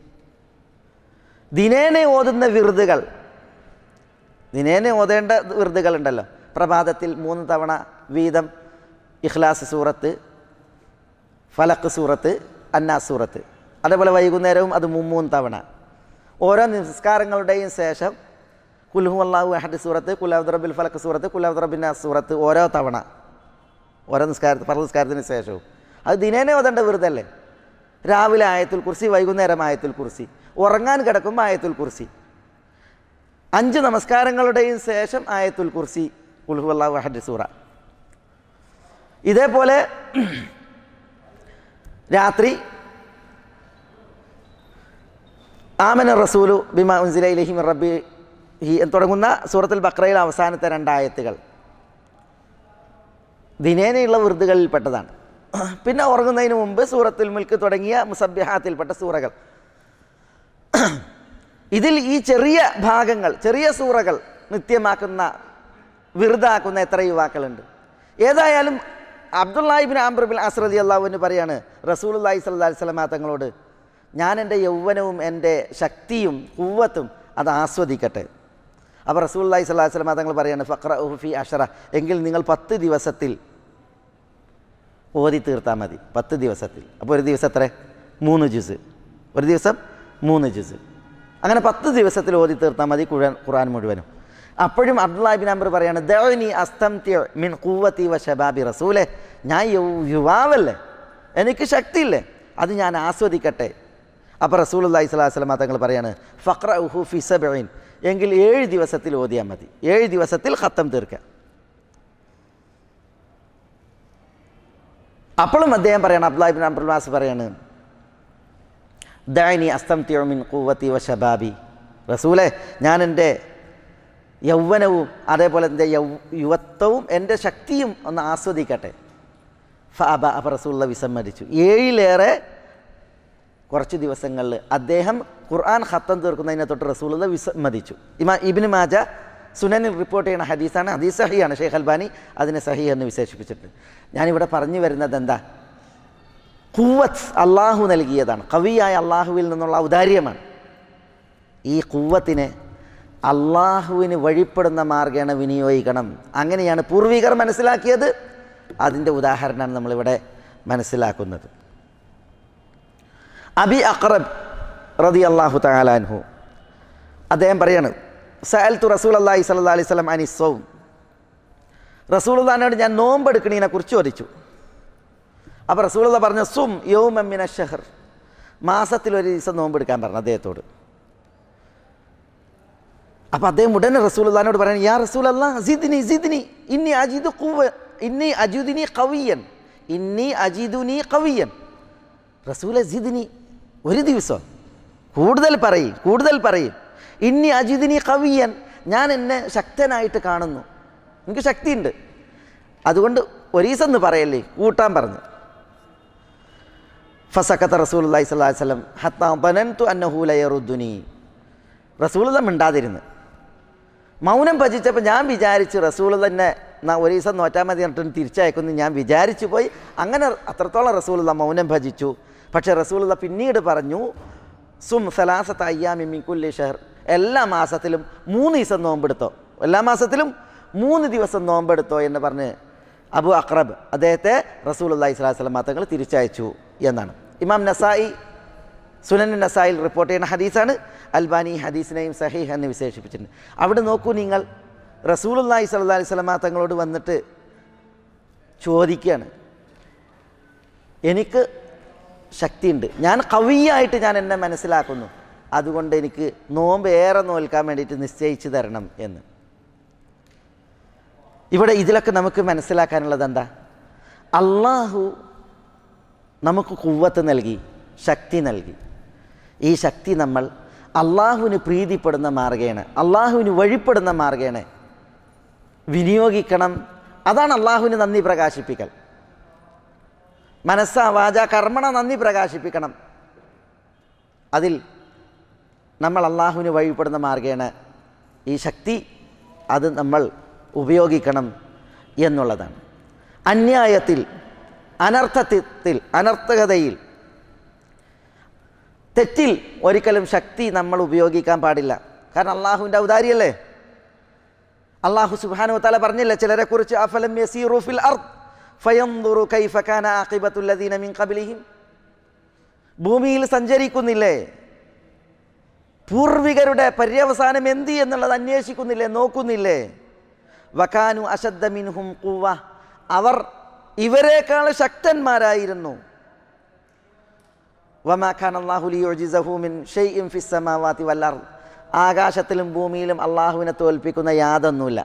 ദിനേനെ ഓതുന്ന വിറുതുകൾ, ദിനേനെ ഓതേണ്ട വിറുതുകളുണ്ടല്ലോ. പ്രഭാതത്തിൽ മൂന്ന് തവണ വീതം ഇഖ്ലാസ് സൂറത്ത്, ഫലഖ് സൂറത്ത്, അന്നാസ് സൂറത്ത്. അതേപോലെ വൈകുന്നേരവും അത് മൂന്ന് തവണ. ഓരോ നിസ്കാരങ്ങളുടെയും ശേഷം ഖുൽ ഹുവല്ലാഹു അഹദ് സൂറത്ത്, ഖുൽ അഊദു ബിറബ്ബിൽ ഫലഖ് സൂറത്ത്, ഖുൽ അഊദു ബിറബ്ബിൻ നാസ് സൂറത്ത് ഓരോ തവണ, ഓരോ നിസ്കാരത്തിൽ ഫർദ് നിസ്കാരത്തിന് ശേഷവും. അത് ദിനേനെ ഓതേണ്ട വെറുതല്ലേ. രാവിലെ ആയത്തുൽ കുർസി, വൈകുന്നേരം ആയത്തുൽ കുർസി, ഉറങ്ങാൻ കിടക്കുമ്പോൾ ആയത്തുൽ കുർസി, അഞ്ച് നമസ്കാരങ്ങളുടെയും ശേഷം ആയത്തുൽ കുർസി, ഖുൽ ഹുവല്ലാഹു അഹദ് സൂറ. ഇതേപോലെ രാത്രി ആമന റസൂലു ബിമാ ഉൻസില ഇലൈഹി മിർ റബ്ബിഹി എന്ന് തുടങ്ങുന്ന സൂറത്തുൽ ബഖറയിലെ അവസാനത്തെ രണ്ടായത്തുകൾ ദിനേനയുള്ള വിറുതുകളിൽപ്പെട്ടതാണ്. പിന്നെ ഉറങ്ങുന്നതിന് മുമ്പ് സൂറത്തുൽ മുൽക്ക് തുടങ്ങിയ മുസബ്ബിഹാത്തിൽപ്പെട്ട സൂറകൾ. ഇതിൽ ഈ ചെറിയ ഭാഗങ്ങൾ, ചെറിയ സൂറകൾ നിത്യമാക്കുന്ന, വിറുതാക്കുന്ന എത്ര യുവാക്കളുണ്ട്? ഏതായാലും അബ്ദുല്ലാഹി ഇബ്നു അംർ ഇബ്നു ആസ് റളിയല്ലാഹു അൻഹു പറയാണ് റസൂലുള്ളാഹി സ്വല്ലല്ലാഹു അലൈഹി വസല്ലം തങ്ങളോട്, ഞാൻ എൻ്റെ യൗവനവും എൻ്റെ ശക്തിയും ഖുവ്വത്തും അത് ആസ്വദിക്കട്ടെ. അപ്പോൾ റസൂലുള്ളാഹി സ്വല്ലല്ലാഹു അലൈഹി വസല്ലം തങ്ങൾ പറയാണ് ഫഖറഉഹു ഫി അശറ, എങ്കിൽ നിങ്ങൾ പത്ത് ദിവസത്തിൽ ഓതി തീർത്താൽ മതി. പത്ത് ദിവസത്തിൽ. അപ്പോൾ ഒരു ദിവസം എത്ര? മൂന്ന് ജ്യൂസ്. ഒരു ദിവസം മൂന്ന് ജ്യൂസ്. അങ്ങനെ പത്ത് ദിവസത്തിൽ ഓതി തീർത്താൽ മതി ഖുർആൻ മുഴുവനും. അപ്പോഴും അബ്ദുല്ലാഹി ഇബ്നു അംർ പറയാണ് ദഅനി അസ്തംതിഉ മിൻ ഖുവ്വതി വ ശബാബി. റസൂലേ, ഞാൻ യുവാവല്ലേ, എനിക്ക് ശക്തിയില്ലേ, അത് ഞാൻ ആസ്വദിക്കട്ടെ. അപ്പോൾ റസൂലുള്ളാഹി സ്വല്ലല്ലാഹു അലൈഹി വസല്ലം തങ്ങൾ പറയാണ് ഫഖറഉഹു ഫി സബ്ഇൻ, എങ്കിൽ ഏഴ് ദിവസത്തിൽ ഓതിയാൽ മതി. ഏഴ് ദിവസത്തിൽ ഖത്തം തീർക്കുക. അപ്പോഴും അദ്ദേഹം പറയണം, അബ്ദുല്ലാഹി ഇബ്നു അംർ ഇബ്നു ആസ് പറയാണ് ദഅനി അസ്തംതിഉ മിൻ ഖുവ്വതി വ ശബാബി. റസൂലേ, ഞാൻ എൻ്റെ യൗവനവും അതേപോലെ എൻ്റെ യൗ യുവത്വവും എൻ്റെ ശക്തിയും ഒന്ന് ആസ്വദിക്കട്ടെ. ഫഅബ, അപ്പോൾ റസൂലുള്ളാഹി വിസമ്മതിച്ചു. ഏഴിലേറെ കുറച്ച് ദിവസങ്ങളിൽ അദ്ദേഹം ഖുർആൻ ഖത്തം തീർക്കുന്നതിനെ തൊട്ട് റസൂലുള്ളാഹി വിസമ്മതിച്ചു. ഇമാം ഇബ്നു മാജ സുനനിൽ റിപ്പോർട്ട് ചെയ്യുന്ന ഹദീസാണ്. ഹദീസ് സഹിയാണ്. ഷെയ്ഖ് അൽബാനി അതിനെ സഹി എന്ന് വിശേഷിപ്പിച്ചിട്ടുണ്ട്. ഞാനിവിടെ പറഞ്ഞു വരുന്നത് എന്താ, ഖുവ്വത്ത് അള്ളാഹു നൽകിയതാണ്. കവിയായ അള്ളാഹുവിൽ നിന്നുള്ള ഔദാര്യമാണ്. ഈ ഖുവ്വത്തിനെ അള്ളാഹുവിന് വഴിപ്പെടുന്ന മാർഗേണ വിനിയോഗിക്കണം. അങ്ങനെയാണ് പൂർവികർ മനസ്സിലാക്കിയത്. അതിൻ്റെ ഉദാഹരണമാണ് നമ്മളിവിടെ മനസ്സിലാക്കുന്നത്. അബി അഖ്റബ് റളിയല്ലാഹു തആല അൻഹു അദ്ദേഹം പറയാണ് സഅൽതു റസൂലല്ലാഹി സ്വല്ലല്ലാഹി അലൈഹി വസല്ലം അനി സ്വൗം. റസൂലുള്ളാഹിനോട് ഞാൻ നോമ്പെടുക്കണതിനെ കുറിച്ച് ചോദിച്ചു. അപ്പോൾ റസൂലുള്ളാഹി പറഞ്ഞു സും യൗമൻ മിന ശഹർ, മാസത്തിൽ ഒരു ദിവസം നോമ്പെടുക്കാൻ പറഞ്ഞു അദ്ദേഹത്തോട്. അപ്പോൾ അദ്ദേഹം ഉടനെ റസൂലുള്ളാഹിനോട് പറഞ്ഞു യാ റസൂലല്ലാഹ് സിദ്നി സിദ്നി ഇന്നി അജിദു ഖുവ്വ ഇന്നി അജിദുനി ഖവിയൻ ഇന്നി അജിദുനി ഖവിയൻ. റസൂലെ സിദ്നി, ഒരു ദിവസം കൂടുതൽ പറയും കൂടുതൽ പറയും. ഇന്നി അജിദിനി ഖവിയൻ, ഞാൻ എന്നെ ശക്തനായിട്ട് കാണുന്നു, എനിക്ക് ശക്തിയുണ്ട്, അതുകൊണ്ട് ഒരീസം എന്ന് പറയല്ലേ, കൂട്ടാൻ പറഞ്ഞു. ഫസക്കത്ത റസൂലുള്ളാഹി സ്വല്ലല്ലാഹി അലൈഹി വസല്ലം ഹത്താ ബനന്തു അന്നഹു ലയറുദ്ദുനി. റസൂലുള്ള മിണ്ടാതിരുന്ന് മൗനം ഭജിച്ചപ്പോൾ ഞാൻ വിചാരിച്ചു റസൂൽ തന്നെ ഒരു ദിവസം നോറ്റാൽ മതി എന്നിട്ട് തിരിച്ചയക്കുന്നു ഞാൻ വിചാരിച്ചു പോയി. അങ്ങനെ അത്രത്തോളം റസൂലുള്ള മൗനം ഭജിച്ചു. പക്ഷേ റസൂലുള്ള പിന്നീട് പറഞ്ഞു, സും സലാസത്ത അയ്യാമി മിൻ കുല്ലി ഷഹർ, എല്ലാ മാസത്തിലും മൂന്ന് ദിവസം നോമ്പെടുത്തോ, എല്ലാ മാസത്തിലും മൂന്ന് ദിവസം നോമ്പെടുത്തോ എന്ന് പറഞ്ഞ് അബു അഖ്റബ് അദ്ദേഹത്തെ റസൂലുള്ളാഹി സ്വല്ലല്ലാഹി അലൈഹി വസല്ലം തങ്ങൾ തിരിച്ചയച്ചു എന്നാണ്. ഇമാം നസായി സുനൻ നസായിൽ റിപ്പോർട്ട് ചെയ്യുന്ന ഹദീസാണ്. അൽബാനി ഹദീസിനെയും സഹീഹ് എന്ന് വിശേഷിപ്പിച്ചിട്ടുണ്ട്. അവിടെ നോക്കൂ നിങ്ങൾ, റസൂലുള്ളാഹി സ്വല്ലല്ലാഹി അലൈഹി വസല്ലം തങ്ങളോട് വന്നിട്ട് ചോദിക്കുകയാണ്, എനിക്ക് ശക്തിയുണ്ട്, ഞാൻ ഖവിയായിട്ട് ഞാൻ എന്നെ മനസ്സിലാക്കുന്നു, അതുകൊണ്ട് എനിക്ക് നോമ്പ് ഏറെ നോൽക്കാൻ വേണ്ടിയിട്ട് നിശ്ചയിച്ചു തരണം എന്ന്. ഇവിടെ ഇതിലൊക്കെ നമുക്ക് മനസ്സിലാക്കാനുള്ളത് എന്താ? അള്ളാഹു നമുക്ക് ഖുവ്വത്ത് നൽകി, ശക്തി നൽകി. ഈ ശക്തി നമ്മൾ അള്ളാഹുവിന് പ്രീതിപ്പെടുന്ന മാർഗേണ, അള്ളാഹുവിന് വഴിപ്പെടുന്ന മാർഗേണ വിനിയോഗിക്കണം. അതാണ് അള്ളാഹുവിന് നന്ദി പ്രകാശിപ്പിക്കൽ. മനസ്സ വാച കർമ്മണ നന്ദി പ്രകാശിപ്പിക്കണം. അതിൽ നമ്മൾ അള്ളാഹുവിന് വഴിപ്പെടുന്ന മാർഗേണ ഈ ശക്തി അത് നമ്മൾ ഉപയോഗിക്കണം എന്നുള്ളതാണ്. അന്യായത്തിൽ, അനർത്ഥത്തിൽ, അനർത്ഥകതയിൽ, തെറ്റിൽ ഒരിക്കലും ശക്തി നമ്മൾ ഉപയോഗിക്കാൻ പാടില്ല. കാരണം അള്ളാഹുവിൻ്റെ ഔദാര്യമല്ലേ. അള്ളാഹു സുബ്ഹാനഹു വ തആല പറഞ്ഞില്ലേ ചിലരെക്കുറിച്ച്, അഫലം യസീറു ഫിൽ അർദ് ഫയൻദുറു കൈഫ കാന ആഖിബത്തുൽ ലദീന മിൻ ഖബ്ലിഹിം, ഭൂമിയിൽ സഞ്ചരിക്കുന്നില്ലേ, പൂർവികരുടെ പര്യവസാനം എന്ത് എന്നുള്ളത് അന്വേഷിക്കുന്നില്ലേ, നോക്കുന്നില്ലേ. വകാനു അശദ്ദ മിൻഹും ഖുവ്വ, അവർ ഇവരെക്കാൾ ശക്തന്മാരായിരുന്നു. വമാ കാന അല്ലാഹു ലിയുഅ്ജിസഹു മിൻ ഷൈഇൻ ഫിസ് സമാവാതി വൽ അർദ്, ആകാശത്തിലും ഭൂമിയിലും അള്ളാഹുവിനെ തോൽപ്പിക്കുന്ന യാതൊന്നുമില്ല.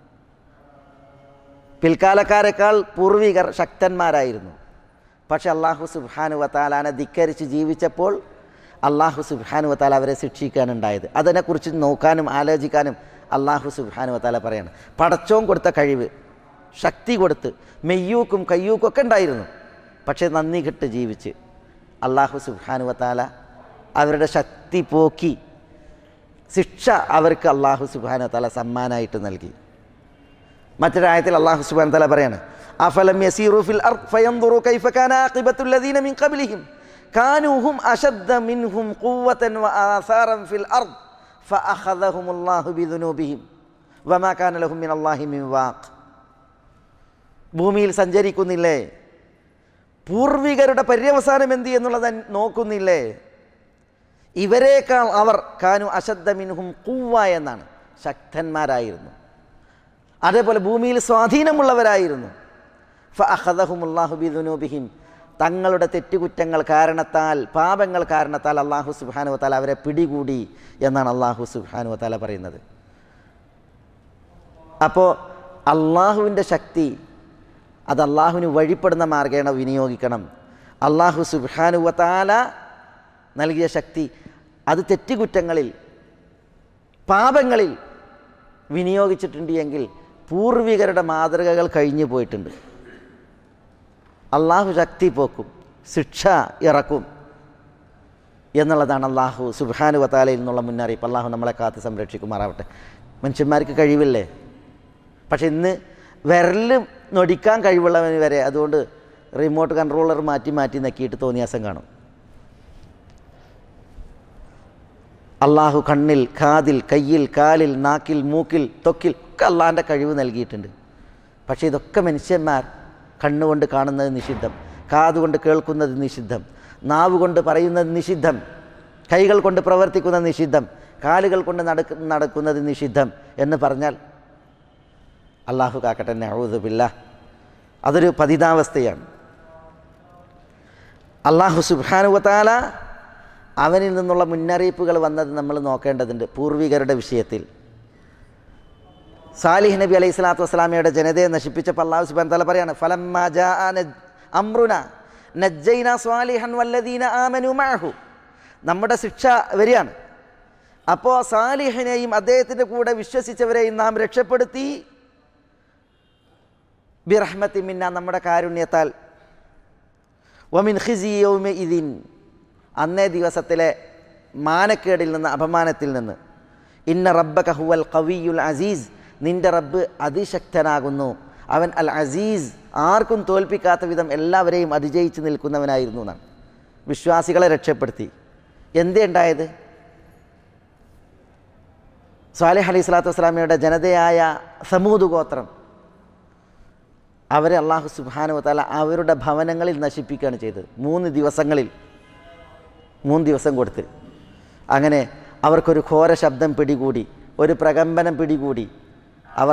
പിൽക്കാലക്കാരെക്കാൾ പൂർവികർ ശക്തന്മാരായിരുന്നു. പക്ഷെ അള്ളാഹു സുബ്ഹാനഹു വ തആലാനെ ധിക്കരിച്ച് ജീവിച്ചപ്പോൾ അള്ളാഹു സുബ്ഹാനഹു വ തആല അവരെ ശിക്ഷിക്കാനുണ്ടായത്. അതിനെക്കുറിച്ച് നോക്കാനും ആലോചിക്കാനും അള്ളാഹു സുബ്ഹാനഹു വ തആല പറയാണ്. പടച്ചോൻ കൊടുത്ത കഴിവ്, ശക്തി കൊടുത്ത് മെയ്യൂക്കും കയ്യൂക്കും ഒക്കെ ഉണ്ടായിരുന്നു. പക്ഷേ നന്ദി കെട്ട് ജീവിച്ച് അള്ളാഹു സുബ്ഹാനഹു വ തആല അവരുടെ ശക്തി പോക്കി ശിക്ഷ അവർക്ക് അള്ളാഹു സുബ്ഹാനഹു വ തആല സമ്മാനമായിട്ട് നൽകി. മറ്റൊരായത്തിൽ അള്ളാഹു സുബ്ഹാനഹു വ തആല പറയാണ്, അഫലം യസീറു ഫിൽ അർദ് ഫയൻദുറു കൈഫ കാന ആഖിബത്തുൽ ലദീന മിൻ ഖബ്ലിഹിം കാനൂ ഹും അശദ്ദ മിൻഹും ഖുവ്വതൻ വആസാറൻ ഫിൽ അർദ് ഫഅഖദഹുമുല്ലാഹു ബിദുനൂബിഹിം വമാ കാന ലഹും മിനല്ലാഹി മിൻ വാഖ്. ഭൂമിയിൽ സഞ്ചരിക്കുന്നില്ലേ, പൂർവികരുടെ പര്യവസാനം എന്ത് എന്നുള്ളത് നോക്കുന്നില്ലേ, ഇവരേക്കാൾ അവർ കാനു അശദ്ദ മിൻഹും ഖുവ്വ എന്നാണ്, ശക്തന്മാരായിരുന്നു. അതേപോലെ ഭൂമിയിൽ സ്വാധീനമുള്ളവരായിരുന്നു. ഫഅഖദഹുമുല്ലാഹു ബിദുനൂബിഹിം, തങ്ങളുടെ തെറ്റുകുറ്റങ്ങൾ കാരണത്താൽ, പാപങ്ങൾ കാരണത്താൽ അള്ളാഹു സുബ്ഹാനഹു വ തആല അവരെ പിടികൂടി എന്നാണ് അള്ളാഹു സുബ്ഹാനഹു വ തആല പറയുന്നത്. അപ്പോൾ അള്ളാഹുവിൻ്റെ ശക്തി അത് അള്ളാഹുവിന് വഴിപ്പെടുന്ന മാർഗേണ വിനിയോഗിക്കണം. അള്ളാഹു സുബ്ഹാനഹു വ തആല നൽകിയ ശക്തി അത് തെറ്റുകുറ്റങ്ങളിൽ, പാപങ്ങളിൽ വിനിയോഗിച്ചിട്ടുണ്ട് എങ്കിൽ പൂർവികരുടെ മാതൃകകൾ കഴിഞ്ഞു പോയിട്ടുണ്ട്. അള്ളാഹു ശക്തി പോക്കും, ശിക്ഷ ഇറക്കും എന്നുള്ളതാണ് അള്ളാഹു സുബ്ഹാനഹു വ തആലയിൽ നിന്നുള്ള മുന്നറിയിപ്പ്. അള്ളാഹു നമ്മളെ കാത്ത് സംരക്ഷിക്കുമാറാവട്ടെ. മനുഷ്യന്മാർക്ക് കഴിവില്ലേ, പക്ഷെ ഇന്ന് വിരൽ നൊടിക്കാൻ കഴിവുള്ളവന് വരെ അതുകൊണ്ട് റിമോട്ട് കൺട്രോളർ മാറ്റി മാറ്റി നക്കിയിട്ട് തോന്നിയാസം കാണും. അള്ളാഹു കണ്ണിൽ, കാതിൽ, കയ്യിൽ, കാലിൽ, നാക്കിൽ, മൂക്കിൽ, ത്വക്കിൽ ഒക്കെ അള്ളാഹിൻ്റെ കഴിവ് നൽകിയിട്ടുണ്ട്. പക്ഷേ ഇതൊക്കെ മനുഷ്യന്മാർ കണ്ണുകൊണ്ട് കാണുന്നത് നിഷിദ്ധം, കാതുകൊണ്ട് കേൾക്കുന്നത് നിഷിദ്ധം, നാവ് കൊണ്ട് പറയുന്നത് നിഷിദ്ധം, കൈകൾ കൊണ്ട് പ്രവർത്തിക്കുന്നത് നിഷിദ്ധം, കാലുകൾ കൊണ്ട് നടക്ക നടക്കുന്നത് നിഷിദ്ധം എന്ന് പറഞ്ഞാൽ അള്ളാഹു കാക്കട്ടെ, നഊദു ബില്ലാഹ്, അതൊരു പതിതാവസ്ഥയാണ്. അള്ളാഹു സുബ്ഹാനഹു വ തആല അവനിൽ നിന്നുള്ള മുന്നറിയിപ്പുകൾ വന്നത് നമ്മൾ നോക്കേണ്ടതുണ്ട്. പൂർവികരുടെ വിഷയത്തിൽ സാലിഹ് നബി അലൈഹി സ്വലാത്തു വസ്സലാമയുടെ ജനതയെ നശിപ്പിച്ചപ്പോൾ അള്ളാഹു സുബ്ഹാനഹു വ തആല പറയാണ്, ഫലമ്മാ ജാഅ അംറുനാ നജ്ജൈനാ സ്വാലിഹൻ വല്ലദീന ആമനു മഅഹു, നമ്മുടെ ശിക്ഷ വരികയാണ്. അപ്പോൾ സാലിഹിനെയും അദ്ദേഹത്തിൻ്റെ കൂടെ വിശ്വസിച്ചവരെയും നാം രക്ഷപ്പെടുത്തി ബിറഹ്മത്തി മിന്ന, നമ്മുടെ കാരുണ്യത്താൽ, വമിൻ ഖിസി യൗമഇദിൻ, അന്നേ ദിവസത്തിലെ മാനക്കേടിൽ നിന്ന്, അപമാനത്തിൽ നിന്ന്. ഇന്ന റബ്ബക ഹുവൽ ഖവിയുൽ അസീസ്, നിൻ്റെ റബ്ബ് അതിശക്തനാകുന്നു, അവൻ അൽ അസീസ്, ആർക്കും തോൽപ്പിക്കാത്ത വിധം എല്ലാവരെയും അതിജയിച്ച് നിൽക്കുന്നവനായിരുന്നു എന്നാണ്. വിശ്വാസികളെ രക്ഷപ്പെടുത്തി. എന്തേ ഉണ്ടായത്? സ്വാലിഹ് അലൈഹി സ്വലാത്തു വസ്സലാമയുടെ ജനതയായ സമൂദ് ഗോത്രം, അവരെ അള്ളാഹു സുബ്ഹാനഹു വ തആല അവരുടെ ഭവനങ്ങളിൽ നശിപ്പിക്കുകയാണ് ചെയ്തത്. മൂന്ന് ദിവസങ്ങളിൽ മൂന്ന് ദിവസം കൊടുത്ത് അങ്ങനെ അവർക്കൊരു ഘോര ശബ്ദം പിടികൂടി, ഒരു പ്രകമ്പനം പിടികൂടി. അവർ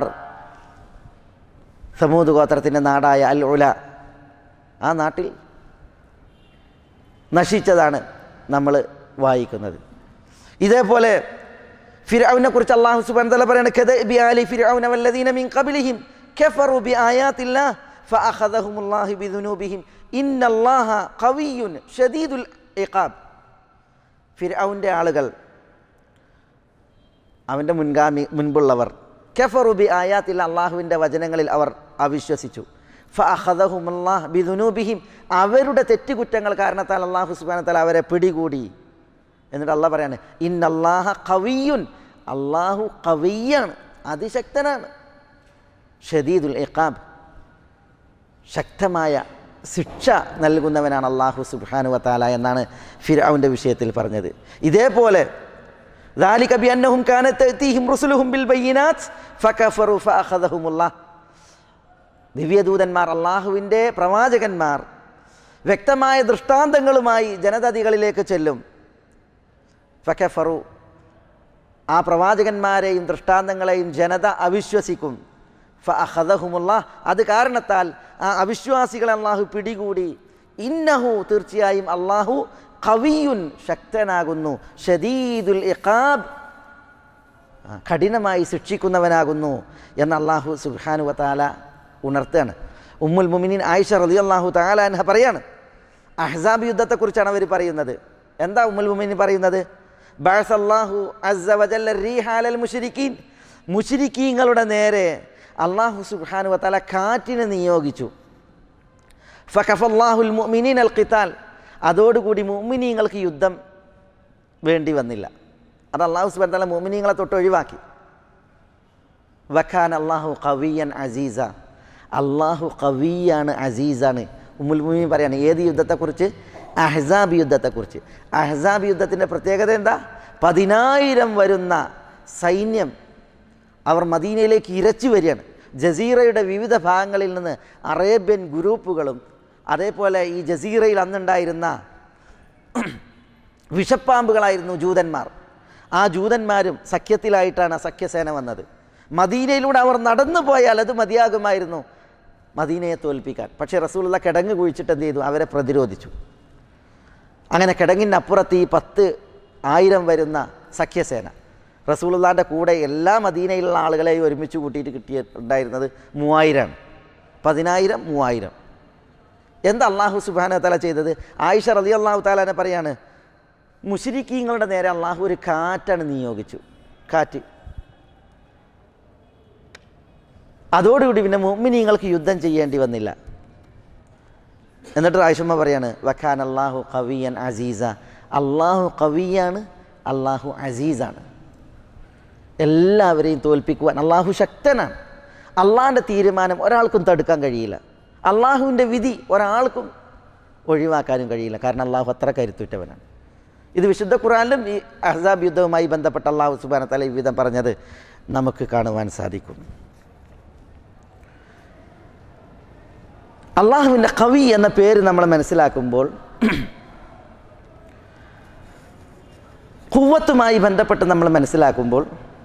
സമൂദ് ഗോത്രത്തിൻ്റെ നാടായ അൽ ഉല, ആ നാട്ടിൽ നശിച്ചതാണ് നമ്മൾ വായിക്കുന്നത്. ഇതേപോലെ ഫിർഔനെ കുറിച്ച് അല്ലാഹു സുബ്ഹാനഹു വ തആല പറയുന്നത്, കദബി ആലി ഫിർഔന വല്ലദീന മിൻ ഖബ്ലിഹിം കഫറു ബിആയാതില്ലാഹ് ഫഅഖദഹുമുല്ലാഹു ബിദുനൂബിഹിം ഇന്നല്ലാഹ ഖവിയ്യുൻ ശദീദുൽ ഇഖാബ്. ഫിർഔൻ്റെ ആളുകൾ, അവൻ്റെ മുൻഗാമി മുൻപുള്ളവർ, കഫറു ബിആയാതില്ലാ, അല്ലാഹുവിൻ്റെ വചനങ്ങളിൽ അവർ അവിശ്വസിച്ചു. ഫഅഖദഹുമുല്ലാഹു ബിദുനൂബിഹിം, അവരുടെ തെറ്റുകുറ്റങ്ങൾ കാരണത്താൽ അല്ലാഹു സുബ്ഹാനഹു വ തആല അവരെ പിടികൂടി. എന്നിട്ട് അല്ലാഹ് പറയാണ്, ഇന്നല്ലാഹ ഖവിയ്യുൻ, അല്ലാഹു ഖവിയ്യാണ്, അതിശക്തനാണ്, ഷദീദുൽ ഇഖാബ്, ശക്തമായ ശിക്ഷ നൽകുന്നവനാണ് അല്ലാഹു സുബ്ഹാനഹു വ തആല എന്നാണ് ഫിർഔൻ്റെ വിഷയത്തിൽ പറഞ്ഞത്. ഇതേപോലെ ذلك بأنهم كانت تأتيهم رسلهم بالبينات فكفروا فأخذهم الله, ദിവ്യദൂതന്മാർ, അള്ളാഹുവിൻ്റെ പ്രവാചകന്മാർ വ്യക്തമായ ദൃഷ്ടാന്തങ്ങളുമായി ജനതതികളിലേക്ക് ചെല്ലും. ഫകഫറു, ആ പ്രവാചകന്മാരെയും ദൃഷ്ടാന്തങ്ങളെയും ജനത അവിശ്വസിക്കും. ഫഅഖദഹുമുല്ലാഹ്, അത് കാരണത്താൽ ആ അവിശ്വാസികളെ അള്ളാഹു പിടികൂടി. ഇന്നഹു, തീർച്ചയായും അള്ളാഹു, ഖവിയ്യുൻ, ശക്തനാകുന്നു, ഷദീദുൽ ഇഖാബ്, കഠിനമായി ശിക്ഷിക്കുന്നവനാകുന്നു എന്ന് അള്ളാഹു സുബ്ഹാനഹു വ തആല ഉണർത്തുകയാണ്. ഉമ്മുൽ മുഅ്മിനീൻ ആയിഷ റളിയല്ലാഹു തആല അൻഹ പറയാണ്, അഹ്സാബ് യുദ്ധത്തെക്കുറിച്ചാണ് അവർ പറയുന്നത്. എന്താ ഉമ്മുൽ മുഅ്മിനീൻ പറയുന്നത്? ബഅസല്ലാഹു അസ്സ വജല്ല റീഹ അലൽ മുശ്രിക്കീൻ, മുശ്രിക്കീങ്ങളുടെ നേരെ അള്ളാഹു സുബ്ഹാനഹു വ തആല കാറ്റിനെ നിയോഗിച്ചു. ഫകഫല്ലാഹുൽ മുഅ്മിനീന അൽ ഖിതാൽ, അതോടുകൂടി മുഅ്മിനീങ്ങൾക്ക് യുദ്ധം വേണ്ടി വന്നില്ല. അത് അള്ളാഹു സുബ്ഹാനഹു വ തആല മുഅ്മിനീങ്ങളെ തൊട്ട് ഒഴിവാക്കി. വകാന അല്ലാഹു ഖവിയ്യൻ അസീസ, അള്ളാഹു ഖവിയാണ്, അസീസാണ്. ഉമ്മുൽ മുഅ്മിനീൻ പറയാണ് ഏത് യുദ്ധത്തെക്കുറിച്ച്? അഹ്സാബ് യുദ്ധത്തെക്കുറിച്ച്. അഹ്സാബ് യുദ്ധത്തിൻ്റെ പ്രത്യേകത എന്താ? പതിനായിരം വരുന്ന സൈന്യം അവർ മദീനയിലേക്ക് ഇരച്ചു വരികയാണ്. ജസീറയുടെ വിവിധ ഭാഗങ്ങളിൽ നിന്ന് അറേബ്യൻ ഗ്രൂപ്പുകളും അതേപോലെ ഈ ജസീറയിൽ അന്നുണ്ടായിരുന്ന വിഷപ്പാമ്പുകളായിരുന്നു ജൂതന്മാർ. ആ ജൂതന്മാരും സഖ്യത്തിലായിട്ടാണ് സഖ്യസേന വന്നത്. മദീനയിലൂടെ അവർ നടന്നു പോയാൽ അത് മതിയാകുമായിരുന്നു മദീനയെ തോൽപ്പിക്കാൻ. പക്ഷേ റസൂലുള്ള കിടങ്ങ് കുഴിച്ചിട്ട് എന്ത് ചെയ്തു? അവരെ പ്രതിരോധിച്ചു. അങ്ങനെ കിടങ്ങിനപ്പുറത്ത് ഈ പത്ത് ആയിരം വരുന്ന സഖ്യസേന, റസൂലുള്ളാഹിൻ്റെ കൂടെ എല്ലാ മദീനയിലുള്ള ആളുകളെയും ഒരുമിച്ച് കൂട്ടിയിട്ട് കിട്ടിയിട്ടുണ്ടായിരുന്നത് മൂവായിരമാണ്. പതിനായിരം മൂവായിരം. എന്താ അള്ളാഹു സുബ്ഹാനഹു വ തആല ചെയ്തത്? ആയിഷ റളിയല്ലാഹു തആല അൻഹ പറയാണ്, മുശ്രിക്കീങ്ങളുടെ നേരെ അള്ളാഹു ഒരു കാറ്റാണ് നിയോഗിച്ചു. കാറ്റ്. അതോടുകൂടി പിന്നെ മുഅ്മിനീങ്ങൾക്ക് യുദ്ധം ചെയ്യേണ്ടി വന്നില്ല. എന്നിട്ട് ആയിഷമ്മ പറയാണ്, വകാന അല്ലാഹു ഖവിയ്യൻ അസീസ, അള്ളാഹു ഖവിയാണ്, അള്ളാഹു അസീസാണ്, എല്ലാവരെയും തോൽപ്പിക്കുവാൻ അള്ളാഹു ശക്തനാണ്. അള്ളാഹിൻ്റെ തീരുമാനം ഒരാൾക്കും തടുക്കാൻ കഴിയില്ല. അള്ളാഹുവിൻ്റെ വിധി ഒരാൾക്കും ഒഴിവാക്കാനും കഴിയില്ല. കാരണം അള്ളാഹു അത്ര കരുത്തുറ്റവനാണ്. ഇത് വിശുദ്ധ ഖുർആനിലും ഈ അഹ്സാബ് യുദ്ധവുമായി ബന്ധപ്പെട്ട് അള്ളാഹു സുബ്ഹാനഹു വ തആല ഈ വിധം പറഞ്ഞത് നമുക്ക് കാണുവാൻ സാധിക്കും. അള്ളാഹുവിൻ്റെ ഖവി എന്ന പേര് നമ്മൾ മനസ്സിലാക്കുമ്പോൾ ഖുവ്വത്തുമായി ബന്ധപ്പെട്ട് നമ്മൾ മനസ്സിലാക്കുമ്പോൾ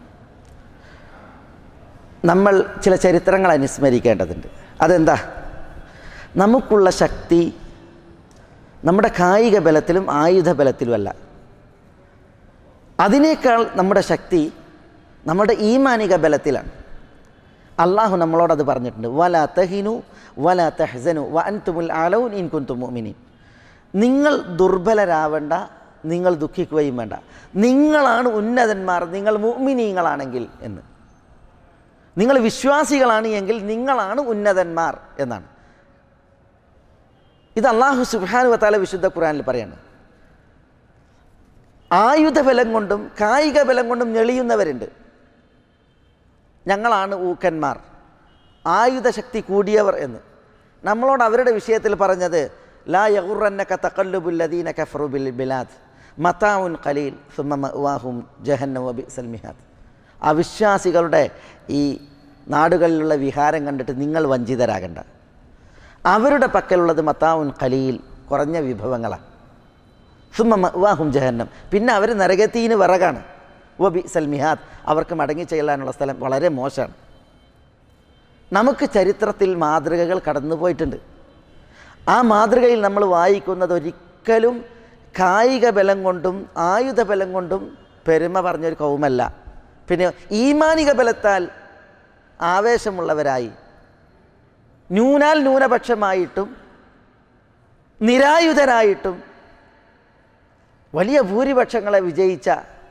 നമ്മൾ ചില ചരിത്രങ്ങൾ അനുസ്മരിക്കേണ്ടതുണ്ട്. അതെന്താ? നമുക്കുള്ള ശക്തി നമ്മുടെ കായിക ബലത്തിലും ആയുധ ബലത്തിലുമല്ല. അതിനേക്കാൾ നമ്മുടെ ശക്തി നമ്മുടെ ഈമാനിക ബലത്തിലാണ്. അള്ളാഹു നമ്മളോടത് പറഞ്ഞിട്ടുണ്ട്, വലാ തഹിനു വലാ തഹ്സനു വ അൻതുമുൽ അലൗൻ ഇൻ കുൻതും മുഅ്മിനീൻ. നിങ്ങൾ ദുർബലരാവേണ്ട, നിങ്ങൾ ദുഃഖിക്കുകയും വേണ്ട. നിങ്ങളാണ് ഉന്നതന്മാർ, നിങ്ങൾ മുഅ്മിനീങ്ങളാണെങ്കിൽ എന്ന്. നിങ്ങൾ വിശ്വാസികളാണ് എങ്കിൽ നിങ്ങളാണ് ഉന്നതന്മാർ എന്നാണ്. ഇത് അല്ലാഹു സുബ്ഹാനഹു വ തആല വിശുദ്ധ ഖുർആനിൽ പറയാണ്. ആയുധബലം കൊണ്ടും കായിക ബലം കൊണ്ടും ഞെളിയുന്നവരുണ്ട്. ഞങ്ങളാണ് ഊക്കന്മാർ, ആയുധശക്തി കൂടിയവർ എന്ന്. നമ്മളോട് അവരുടെ വിഷയത്തിൽ പറഞ്ഞത് ലാ യഗുറന്നക തഖല്ലുബുൽ ലദീന കഫറു ബിൽ ബിലാദ് മതാഉൻ ഖലീൽ സുമ്മ മഅവാഹും ജഹന്നമു വബിഅ്സൽ മിഹാദ്. അവിശ്വാസികളുടെ ഈ നാടുകളിലുള്ള വിഹാരം കണ്ടിട്ട് നിങ്ങൾ വഞ്ചിതരാകണ്ട. അവരുടെ പക്കലുള്ളത് മതാഉൻ ഖലീൽ, കുറഞ്ഞ വിഭവങ്ങളാണ്. സുമ്മ മഅവാഹും ജഹന്നം, പിന്നെ അവർ നരകത്തീന് വിറകാണ്. വബിഅ്സൽ മിഹാദ്, അവർക്ക് മടങ്ങി ചെല്ലാനുള്ള സ്ഥലം വളരെ മോശമാണ്. നമുക്ക് ചരിത്രത്തിൽ മാതൃകകൾ കടന്നു പോയിട്ടുണ്ട്. ആ മാതൃകയിൽ നമ്മൾ വായിക്കുന്നത് ഒരിക്കലും കായിക ബലം കൊണ്ടും ആയുധ ബലം കൊണ്ടും പെരുമ പറഞ്ഞൊരു കൗമല്ല. പിന്നെ ഈമാനിക ബലത്താൽ ആവേശമുള്ളവരായി ന്യൂനാൽ ന്യൂനപക്ഷമായിട്ടും നിരായുധരായിട്ടും വലിയ ഭൂരിപക്ഷങ്ങളെ വിജയിച്ച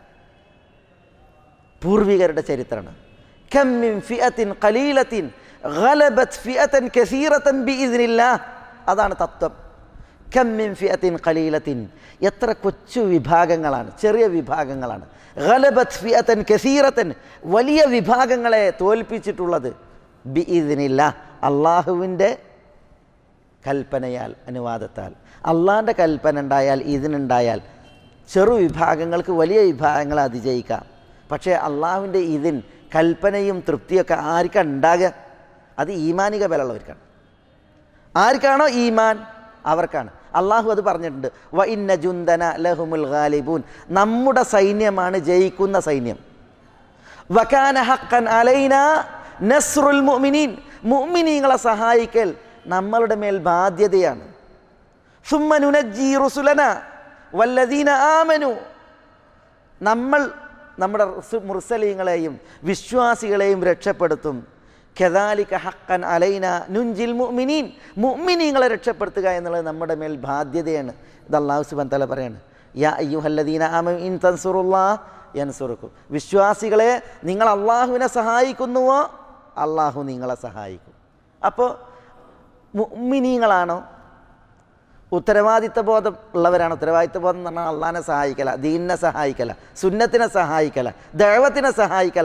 പൂർവികരുടെ ചരിത്രമാണ്. കം മിൻ ഫിഅത്തിൻ ഖലീലത്തിൻ ഗലബത് ഫിഅതൻ കസീറതൻ ബിഇദ്നില്ലാഹ്. അതാണ് തത്വം. കം മിൻ ഫിഅത്തിൻ ഖലീലത്തിൻ, എത്ര കൊച്ചു വിഭാഗങ്ങളാണ്, ചെറിയ വിഭാഗങ്ങളാണ്. ഗലബത് ഫിഅതൻ കസീറതൻ, വലിയ വിഭാഗങ്ങളെ തോൽപ്പിച്ചിട്ടുള്ളത് ബിഇദ്നില്ലാഹ്, അള്ളാഹുവിൻ്റെ കൽപ്പനയാൽ, അനുവാദത്താൽ. അള്ളാഹിൻ്റെ കൽപ്പന ഉണ്ടായാൽ, ഇതിനുണ്ടായാൽ ചെറു വിഭാഗങ്ങൾക്ക് വലിയ വിഭാഗങ്ങളെ അതിജയിക്കാം. പക്ഷേ അള്ളാഹുവിൻ്റെ ഇതിൻ കൽപ്പനയും തൃപ്തിയൊക്കെ ആർക്കാണ് ഉണ്ടാകുക? അത് ഈമാനിക ബലമുള്ളവർക്കാണ്. ആർക്കാണോ ഈമാൻ അവർക്കാണ്. അള്ളാഹു അത് പറഞ്ഞിട്ടുണ്ട്, വ ഇന്ന ജുന്ദന ലഹുമുൽ ഗാലിബൂൻ, നമ്മുടെ സൈന്യമാണ് ജയിക്കുന്ന സൈന്യം. വകാന ഹഖൻ അലൈനാ നസ്റുൽ മുഅ്മിനീൻ, മുഅ്മിനീങ്ങളെ സഹായിക്കൽ നമ്മളുടെ മേൽ ബാധ്യതയാണ്. സുമ്മ നുനജ്ജി റുസുലന വല്ലദീന ആമനു, നമ്മൾ നമ്മുടെ മുർസലീങ്ങളെയും വിശ്വാസികളെയും രക്ഷപ്പെടുത്തും. കദാലിക ഹഖൻ അലൈന നുൻജിൽ മുഅ്മിനീൻ, മുഅ്മിനീങ്ങളെ രക്ഷപ്പെടുത്തുക എന്നുള്ളത് നമ്മുടെ മേൽ ബാധ്യതയാണ്. ഇത് അല്ലാഹു സുബ്ഹാനഹു വ തആല പറയാണ്, യാ അയ്യുഹല്ലദീന ആമനു ഇൻ തൻസുറുല്ലാഹ് യൻസുറുക്കും. വിശ്വാസികളെ, നിങ്ങൾ അള്ളാഹുവിനെ സഹായിക്കുന്നുവോ അള്ളാഹു നിങ്ങളെ സഹായിക്കും. അപ്പോൾ മുഅ്മിനീങ്ങളാണോ, ഉത്തരവാദിത്ത ബോധം ഉള്ളവരാണ്. ഉത്തരവാദിത്ത ബോധം എന്ന് പറഞ്ഞാൽ അള്ളാഹിനെ സഹായിക്കല, ദീനിനെ സഹായിക്കല, സുന്നത്തിനെ സഹായിക്കല, ദഅവത്തിനെ സഹായിക്കല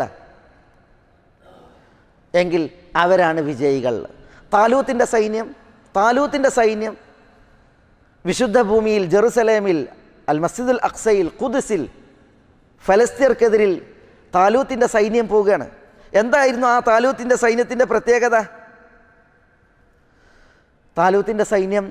എങ്കിൽ അവരാണ് വിജയികൾ. താലൂത്തിൻ്റെ സൈന്യം താലൂത്തിൻ്റെ സൈന്യം വിശുദ്ധ ഭൂമിയിൽ ജെറുസലേമിൽ അൽ മസ്ജിദുൽ അഖ്സയിൽ ഖുദ്സിൽ ഫലസ്തീർക്കെതിരിൽ താലൂത്തിൻ്റെ സൈന്യം പോവുകയാണ്. എന്തായിരുന്നു ആ താലൂത്തിൻ്റെ സൈന്യത്തിൻ്റെ പ്രത്യേകത? താലൂത്തിൻ്റെ സൈന്യം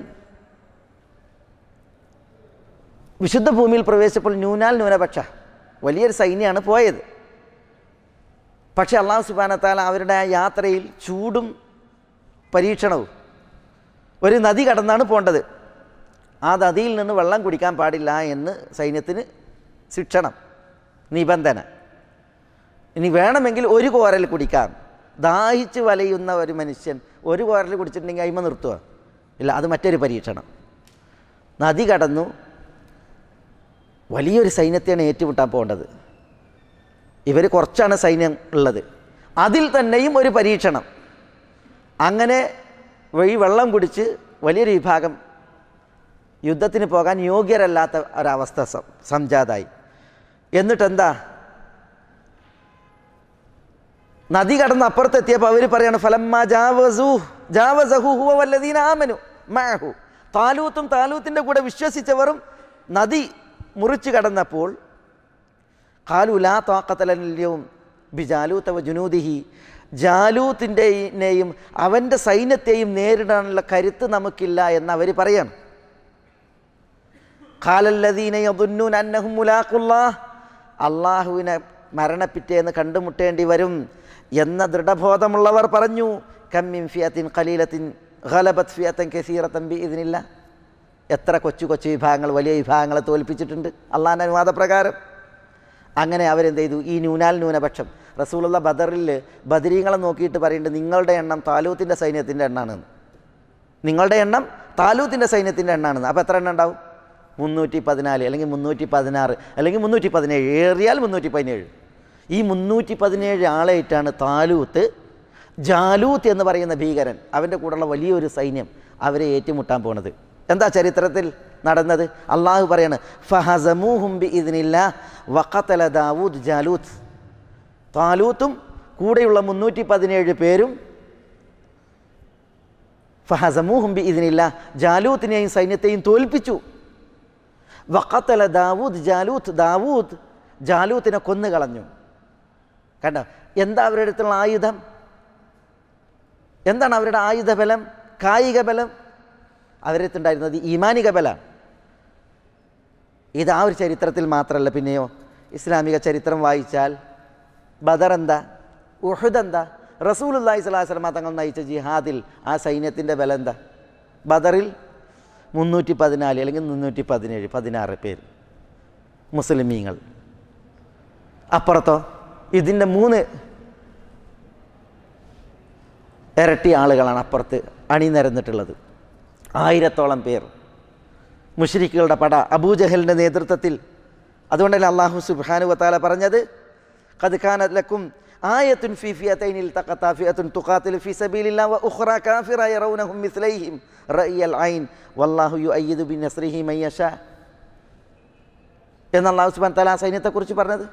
വിശുദ്ധ ഭൂമിയിൽ പ്രവേശിച്ചപ്പോൾ ന്യൂനാൽ ന്യൂനപക്ഷ വലിയൊരു സൈന്യമാണ് പോയത്. പക്ഷേ അല്ലാഹു സുബ്ഹാനഹു വ തആല അവരുടെ ആ യാത്രയിൽ ചൂടും പരീക്ഷണവും, ഒരു നദി കടന്നാണ് പോകേണ്ടത്, ആ നദിയിൽ നിന്ന് വെള്ളം കുടിക്കാൻ പാടില്ല എന്ന് സൈന്യത്തിന് ശിക്ഷണം, നിബന്ധന. ഇനി വേണമെങ്കിൽ ഒരു കോരൽ കുടിക്കാം. ദാഹിച്ച് വലയുന്ന ഒരു മനുഷ്യൻ ഒരു കോരൽ കുടിച്ചിട്ടുണ്ടെങ്കിൽ അയിമ നിർത്തുക ഇല്ല, അത് മറ്റൊരു പരീക്ഷണം. നദി കടന്നു, വലിയൊരു സൈന്യത്തെയാണ് ഏറ്റുമുട്ടാൻ പോകേണ്ടത്. ഇവർ കുറച്ചാണ് സൈന്യം ഉള്ളത്, അതിൽ തന്നെയും ഒരു പരീക്ഷണം. അങ്ങനെ ഈ വെള്ളം കുടിച്ച് വലിയൊരു വിഭാഗം യുദ്ധത്തിന് പോകാൻ യോഗ്യരല്ലാത്ത ഒരവസ്ഥ സംജാതായി. എന്നിട്ടെന്താ, നദി കടന്ന് അപ്പുറത്തെത്തിയപ്പോൾ അവർ പറയാണ് ഫലമ്മ ജാവസൂ ജാവസഹു ഹുവ വല്ലദീന ആമനു മഅഹു, താലൂത്തും താലൂത്തിൻ്റെ കൂടെ വിശ്വസിച്ചവരും നദി മുറിച്ച് കടന്നപ്പോൾ ഖാലു ലാ താഖത ലനാ അൽയൗം ബിജാലൂത വജുനൂദിഹി, ജാലൂത്തിൻ്റെയും അവൻ്റെ സൈന്യത്തെയും നേരിടാനുള്ള കരുത്ത് നമുക്കില്ല എന്നവർ പറയാണ്. ഖാലല്ലദീന യദുന്നൂന അന്നഹും മുലാഖുല്ലാഹ്, അള്ളാഹുവിനെ മരണപ്പിറ്റേന്ന് കണ്ടുമുട്ടേണ്ടി വരും എന്ന ദൃഢബോധമുള്ളവർ പറഞ്ഞു കം മിൻ ഫിയത്തിൻ ഖലീലത്തിൻ ഗലബത് ഫിയത്തൻ കസീറത്തൻ ബിഇദ്നില്ലാഹ്. എത്ര കൊച്ചു കൊച്ചു വിഭാഗങ്ങൾ വലിയ വിഭാഗങ്ങളെ തോൽപ്പിച്ചിട്ടുണ്ട് അള്ളാഹിൻ്റെ അനുവാദപ്രകാരം. അങ്ങനെ അവരെന്ത് ചെയ്തു? ഈ ന്യൂനാൽ ന്യൂനപക്ഷം റസൂലുള്ള ബദറിൽ ബദരീങ്ങളെ നോക്കിയിട്ട് പറയുന്നുണ്ട് നിങ്ങളുടെ എണ്ണം താലൂത്തിൻ്റെ സൈന്യത്തിൻ്റെ എണ്ണാണെന്ന്, നിങ്ങളുടെ എണ്ണം താലൂത്തിൻ്റെ സൈന്യത്തിൻ്റെ എണ്ണാണെന്ന്. അപ്പോൾ എത്ര എണ്ണം ഉണ്ടാവും? മുന്നൂറ്റി പതിനാല് അല്ലെങ്കിൽ മുന്നൂറ്റി പതിനാറ് അല്ലെങ്കിൽ മുന്നൂറ്റി പതിനേഴ്, ഏറിയാൽ മുന്നൂറ്റി പതിനേഴ്. ഈ മുന്നൂറ്റി പതിനേഴ് ആളായിട്ടാണ് താലൂത്ത്, ജാലൂത്ത് എന്ന് പറയുന്ന ഭീകരൻ, അവൻ്റെ കൂടെയുള്ള വലിയൊരു സൈന്യം അവരെ ഏറ്റുമുട്ടാൻ പോണത്. എന്താ ചരിത്രത്തിൽ നടന്നത്? അള്ളാഹു പറയാണ്, ഫഹസമൂഹും ബിഇദ്നില്ലാഹ് വഖതല ദാവൂദ് ജാലൂത്ത്. താലൂത്തും കൂടെയുള്ള മുന്നൂറ്റി പതിനേഴ് പേരും ഫഹസമൂഹും ബിഇദ്നില്ലാഹ്, ജാലൂത്തിനെയും സൈന്യത്തെയും തോൽപ്പിച്ചു. വഖതല ദാവൂദ് ജാലൂത്ത്, ദാവൂദ് ജാലൂത്തിനെ കൊന്നുകളഞ്ഞു. കണ്ടോ, എന്താ അവരുടെ അടുത്തുള്ള ആയുധം? എന്താണ് അവരുടെ ആയുധ ബലം, കായിക ബലം? അവരുടെ അടുത്തുണ്ടായിരുന്നത് ഈമാനിക ബലമാണ്. ഇത് ആ ഒരു ചരിത്രത്തിൽ മാത്രമല്ല, പിന്നെയോ ഇസ്ലാമിക ചരിത്രം വായിച്ചാൽ ബദർ എന്താ, ഉഹുദ് എന്താ, റസൂലുള്ളാഹി സ്വല്ലല്ലാഹു അലൈഹി വസല്ലം തങ്ങൾ നയിച്ച ജിഹാദിൽ ആ സൈന്യത്തിൻ്റെ ബലം എന്താ? ബദറിൽ മുന്നൂറ്റി പതിനാല് അല്ലെങ്കിൽ മുന്നൂറ്റി പതിനേഴ് പതിനാറ് പേര് മുസ്ലിമീങ്ങൾ. അപ്പുറത്തോ ഇതിൻ്റെ മൂന്ന് ഇരട്ടി ആളുകളാണ് അപ്പുറത്ത് അണിനിരന്നിട്ടുള്ളത്. ആയിരത്തോളം പേർ മുശ്രിക്കുകളുടെ പട അബൂജഹലിൻ്റെ നേതൃത്വത്തിൽ. അതുകൊണ്ടല്ലേ അല്ലാഹു സുബ്ഹാനഹു വ തആല പറഞ്ഞത്, ഖദ് കാനത് ലക്കും ആയത്തുൻ ഫീ ഫിയതൈനി ഇൽതഖതാ ഫിയത്തുൻ തുഖാതിലു ഫീ സബീലില്ലാഹി വ ഉഖ്റാ കാഫിറ യറൗനഹും മിസ്ലൈഹിം റഅയൽ ഐൻ വല്ലാഹു യുഅയ്യിദു ബിനസ്രിഹി മൻ യശാ എന്ന് അല്ലാഹു സുബ്ഹാനഹു വ തആല സൈന്യത്തെക്കുറിച്ച് പറഞ്ഞത്.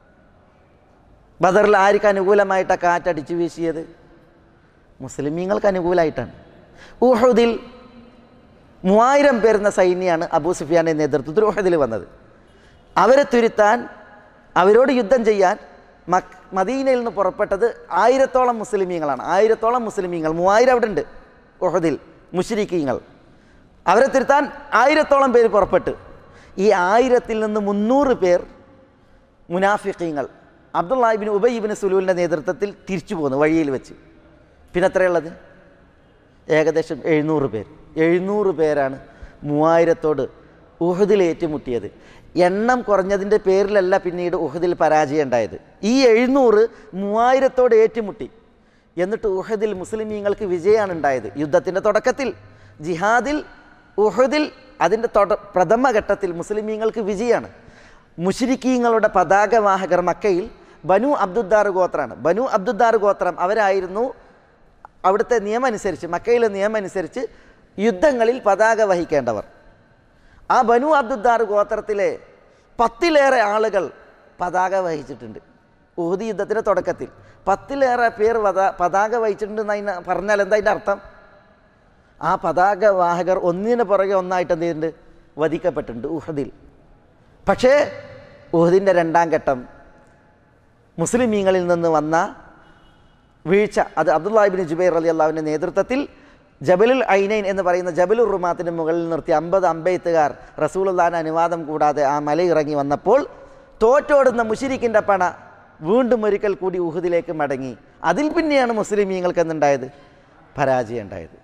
ബദറിൽ ആർക്ക് അനുകൂലമായിട്ടാണ് കാറ്റടിച്ചു വീശിയത്? മുസ്ലിമീങ്ങൾക്ക് അനുകൂലമായിട്ടാണ്. ഉഹുദിൽ മൂവായിരം പേരുന്ന സൈന്യമാണ് അബൂ സുഫിയാൻ്റെ നേതൃത്വത്തിൽ ഉഹുദിൽ വന്നത്. അവരെ തുരുത്താൻ, അവരോട് യുദ്ധം ചെയ്യാൻ മക് മദീനയിൽ നിന്ന് പുറപ്പെട്ടത് ആയിരത്തോളം മുസ്ലിമീങ്ങളാണ്. ആയിരത്തോളം മുസ്ലിമീങ്ങൾ, മൂവായിരം അവിടെ ഉണ്ട് ഉഹുദിൽ മുശ്രിക്കീങ്ങൾ. അവരെ തിരുത്താൻ ആയിരത്തോളം പേര് പുറപ്പെട്ട്, ഈ ആയിരത്തിൽ നിന്ന് മുന്നൂറ് പേർ മുനാഫിഖീങ്ങൾ അബ്ദുല്ലാഹ് ഇബ്നു ഉബൈ ഇബ്നു സുലൂലിൻ്റെ നേതൃത്വത്തിൽ തിരിച്ചു പോന്നു വഴിയിൽ വെച്ച്. പിന്നെ എത്രയുള്ളത്? ഏകദേശം എഴുന്നൂറ് പേർ. എഴുന്നൂറ് പേരാണ് മൂവായിരത്തോട് ഉഹുദിൽ ഏറ്റുമുട്ടിയത്. എണ്ണം കുറഞ്ഞതിൻ്റെ പേരിലല്ല പിന്നീട് ഉഹുദിൽ പരാജയം ഉണ്ടായത്. ഈ എഴുന്നൂറ് മൂവായിരത്തോട് ഏറ്റുമുട്ടി. എന്നിട്ട് ഉഹുദിൽ മുസ്ലിമീങ്ങൾക്ക് വിജയമാണ് ഉണ്ടായത്. യുദ്ധത്തിൻ്റെ തുടക്കത്തിൽ, ജിഹാദിൽ, ഉഹുദിൽ അതിൻ്റെ തുട പ്രഥമ ഘട്ടത്തിൽ മുസ്ലിമീങ്ങൾക്ക് വിജയമാണ്. മുശ്രിക്കീങ്ങളുടെ പതാകവാഹകർ മക്കയിൽ ബനു അബ്ദുദ്ദാർ ഗോത്രമാണ്. ബനു അബ്ദുദ്ദാർ ഗോത്രം അവരായിരുന്നു അവിടുത്തെ നിയമം അനുസരിച്ച്, മക്കയിലെ നിയമം അനുസരിച്ച് യുദ്ധങ്ങളിൽ പതാക വഹിക്കേണ്ടവർ. ആ ബനു അബ്ദുദ്ദാർ ഗോത്രത്തിലെ പത്തിലേറെ ആളുകൾ പതാക വഹിച്ചിട്ടുണ്ട്. ഉഹുദ് യുദ്ധത്തിൻ്റെ തുടക്കത്തിൽ പത്തിലേറെ പേർ പതാ പതാക വഹിച്ചിട്ടുണ്ട് എന്ന് പറഞ്ഞാൽ എന്താ അതിൻ്റെ അർത്ഥം? ആ പതാക വാഹകർ ഒന്നിന് പുറകെ ഒന്നായിട്ട് എന്ത് ചെയ്തിട്ടുണ്ട്? വധിക്കപ്പെട്ടിട്ടുണ്ട് ഉഹുദിൽ. പക്ഷേ ഉഹുദിൻ്റെ രണ്ടാം ഘട്ടം മുസ്ലിമീങ്ങളിൽ നിന്ന് വന്ന വീഴ്ച, അത് അബ്ദുല്ലാഹ് ഇബ്നു ജുബൈർ റളിയല്ലാഹുവിൻ്റെ നേതൃത്വത്തിൽ ജബലുൽ ഐനൈൻ എന്ന് പറയുന്ന ജബലുർ റുമാത്തിന് മുകളിൽ നിർത്തി അമ്പത് അമ്പെയ്ത്തുകാർ റസൂലുള്ളാഹിന്റെ അനുവാദം കൂടാതെ ആ മല ഇറങ്ങി വന്നപ്പോൾ തോറ്റോടുന്ന മുശ്രിക്കിൻ്റെ പണ വീണ്ടും ഒരിക്കൽ കൂടി ഉഹുദിലേക്ക് മടങ്ങി. അതിൽ പിന്നെയാണ് മുസ്ലിമീങ്ങൾക്ക് എന്തുണ്ടായത്? പരാജയം ഉണ്ടായത്.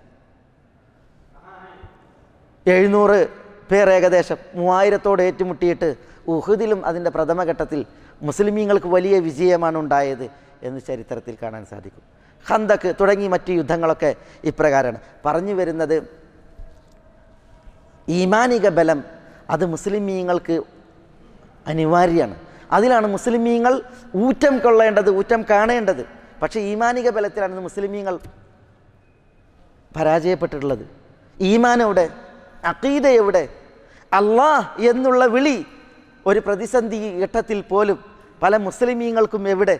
എഴുന്നൂറ് പേർ ഏകദേശം മൂവായിരത്തോട് ഏറ്റുമുട്ടിയിട്ട് ഉഹുദിലും അതിൻ്റെ പ്രഥമഘട്ടത്തിൽ മുസ്ലിമീങ്ങൾക്ക് വലിയ വിജയമാണ് ഉണ്ടായത് എന്ന് ചരിത്രത്തിൽ കാണാൻ സാധിക്കും. ഖന്തക്ക് തുടങ്ങി മറ്റ് യുദ്ധങ്ങളൊക്കെ ഇപ്രകാരമാണ്. പറഞ്ഞു വരുന്നത്, ഈമാനിക ബലം അത് മുസ്ലിമീങ്ങൾക്ക് അനിവാര്യമാണ്. അതിലാണ് മുസ്ലിമീങ്ങൾ ഊറ്റം കൊള്ളേണ്ടത്, ഊറ്റം കാണേണ്ടത്. പക്ഷേ ഈമാനിക ബലത്തിലാണ് മുസ്ലിമീങ്ങൾ പരാജയപ്പെട്ടിട്ടുള്ളത്. ഈമാൻ എവിടെ? അഖീദ എവിടെ? അല്ലാഹ് എന്നുള്ള വിളി ഒരു പ്രതിസന്ധി ഘട്ടത്തിൽ പോലും പല മുസ്ലിമീങ്ങൾക്കും എവിടെ?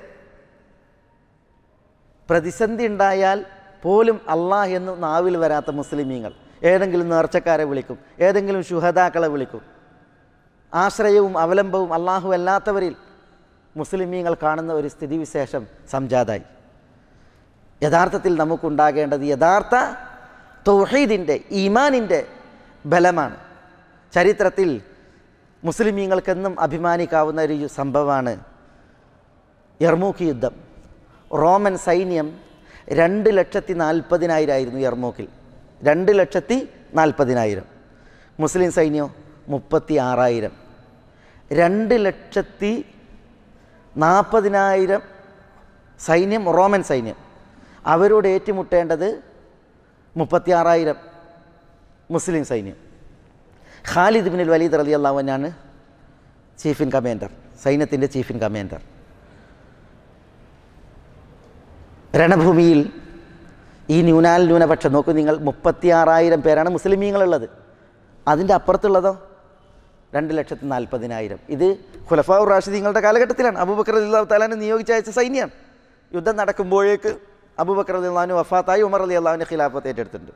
പ്രതിസന്ധി ഉണ്ടായാൽ പോലും അള്ളാഹ് എന്ന് നാവിൽ വരാത്ത മുസ്ലിമീങ്ങൾ ഏതെങ്കിലും നേർച്ചക്കാരെ വിളിക്കും, ഏതെങ്കിലും ശുഹദാക്കളെ വിളിക്കും. ആശ്രയവും അവലംബവും അള്ളാഹു അല്ലാത്തവരിൽ മുസ്ലിമീങ്ങൾ കാണുന്ന ഒരു സ്ഥിതിവിശേഷം സംജാതായി. യഥാർത്ഥത്തിൽ നമുക്കുണ്ടാകേണ്ടത് യഥാർത്ഥ തൗഹീദിൻ്റെ, ഈമാനിൻ്റെ ബലമാണ്. ചരിത്രത്തിൽ മുസ്ലിമീങ്ങൾക്കെന്നും അഭിമാനിക്കാവുന്ന ഒരു സംഭവമാണ് യർമൂക്ക് യുദ്ധം. റോമൻ സൈന്യം രണ്ട് ലക്ഷത്തി നാൽപ്പതിനായിരമായിരുന്നു യർമൂക്കിൽ. രണ്ട് ലക്ഷത്തി നാൽപ്പതിനായിരം. മുസ്ലിം സൈന്യം മുപ്പത്തി ആറായിരം. രണ്ട് ലക്ഷത്തി നാൽപ്പതിനായിരം സൈന്യം, റോമൻ സൈന്യം. അവരോട് ഏറ്റുമുട്ടേണ്ടത് മുപ്പത്തി ആറായിരം മുസ്ലിം സൈന്യം. ഖാലിദ് ബിൻ വലീദ് റളിയല്ലാഹു അൻഹു ചീഫ് ഇൻ കമാൻഡർ, സൈന്യത്തിൻ്റെ ചീഫ് ഇൻ കമാൻഡർ. രണഭൂമിയിൽ ഈ ന്യൂനാൽ ന്യൂനപക്ഷം നോക്കൂ നിങ്ങൾ, മുപ്പത്തി ആറായിരം പേരാണ് മുസ്ലിമീങ്ങളുള്ളത്. അതിൻ്റെ അപ്പുറത്തുള്ളതോ രണ്ട് ലക്ഷത്തി നാൽപ്പതിനായിരം. ഇത് ഖുലഫാഉർ റാഷിദീങ്ങളുടെ കാലഘട്ടത്തിലാണ്. അബൂബക്കർ റളിയല്ലാഹു തആല അൻഹു നിയോഗിച്ചയച്ച സൈന്യം. യുദ്ധം നടക്കുമ്പോഴേക്ക് അബൂബക്കർ റളിയല്ലാഹു അൻഹു വഫാത്തായി, ഉമർ റളിയല്ലാഹു അൻഹു ഖിലാഫത്ത് ഏറ്റെടുത്തിട്ടുണ്ട്.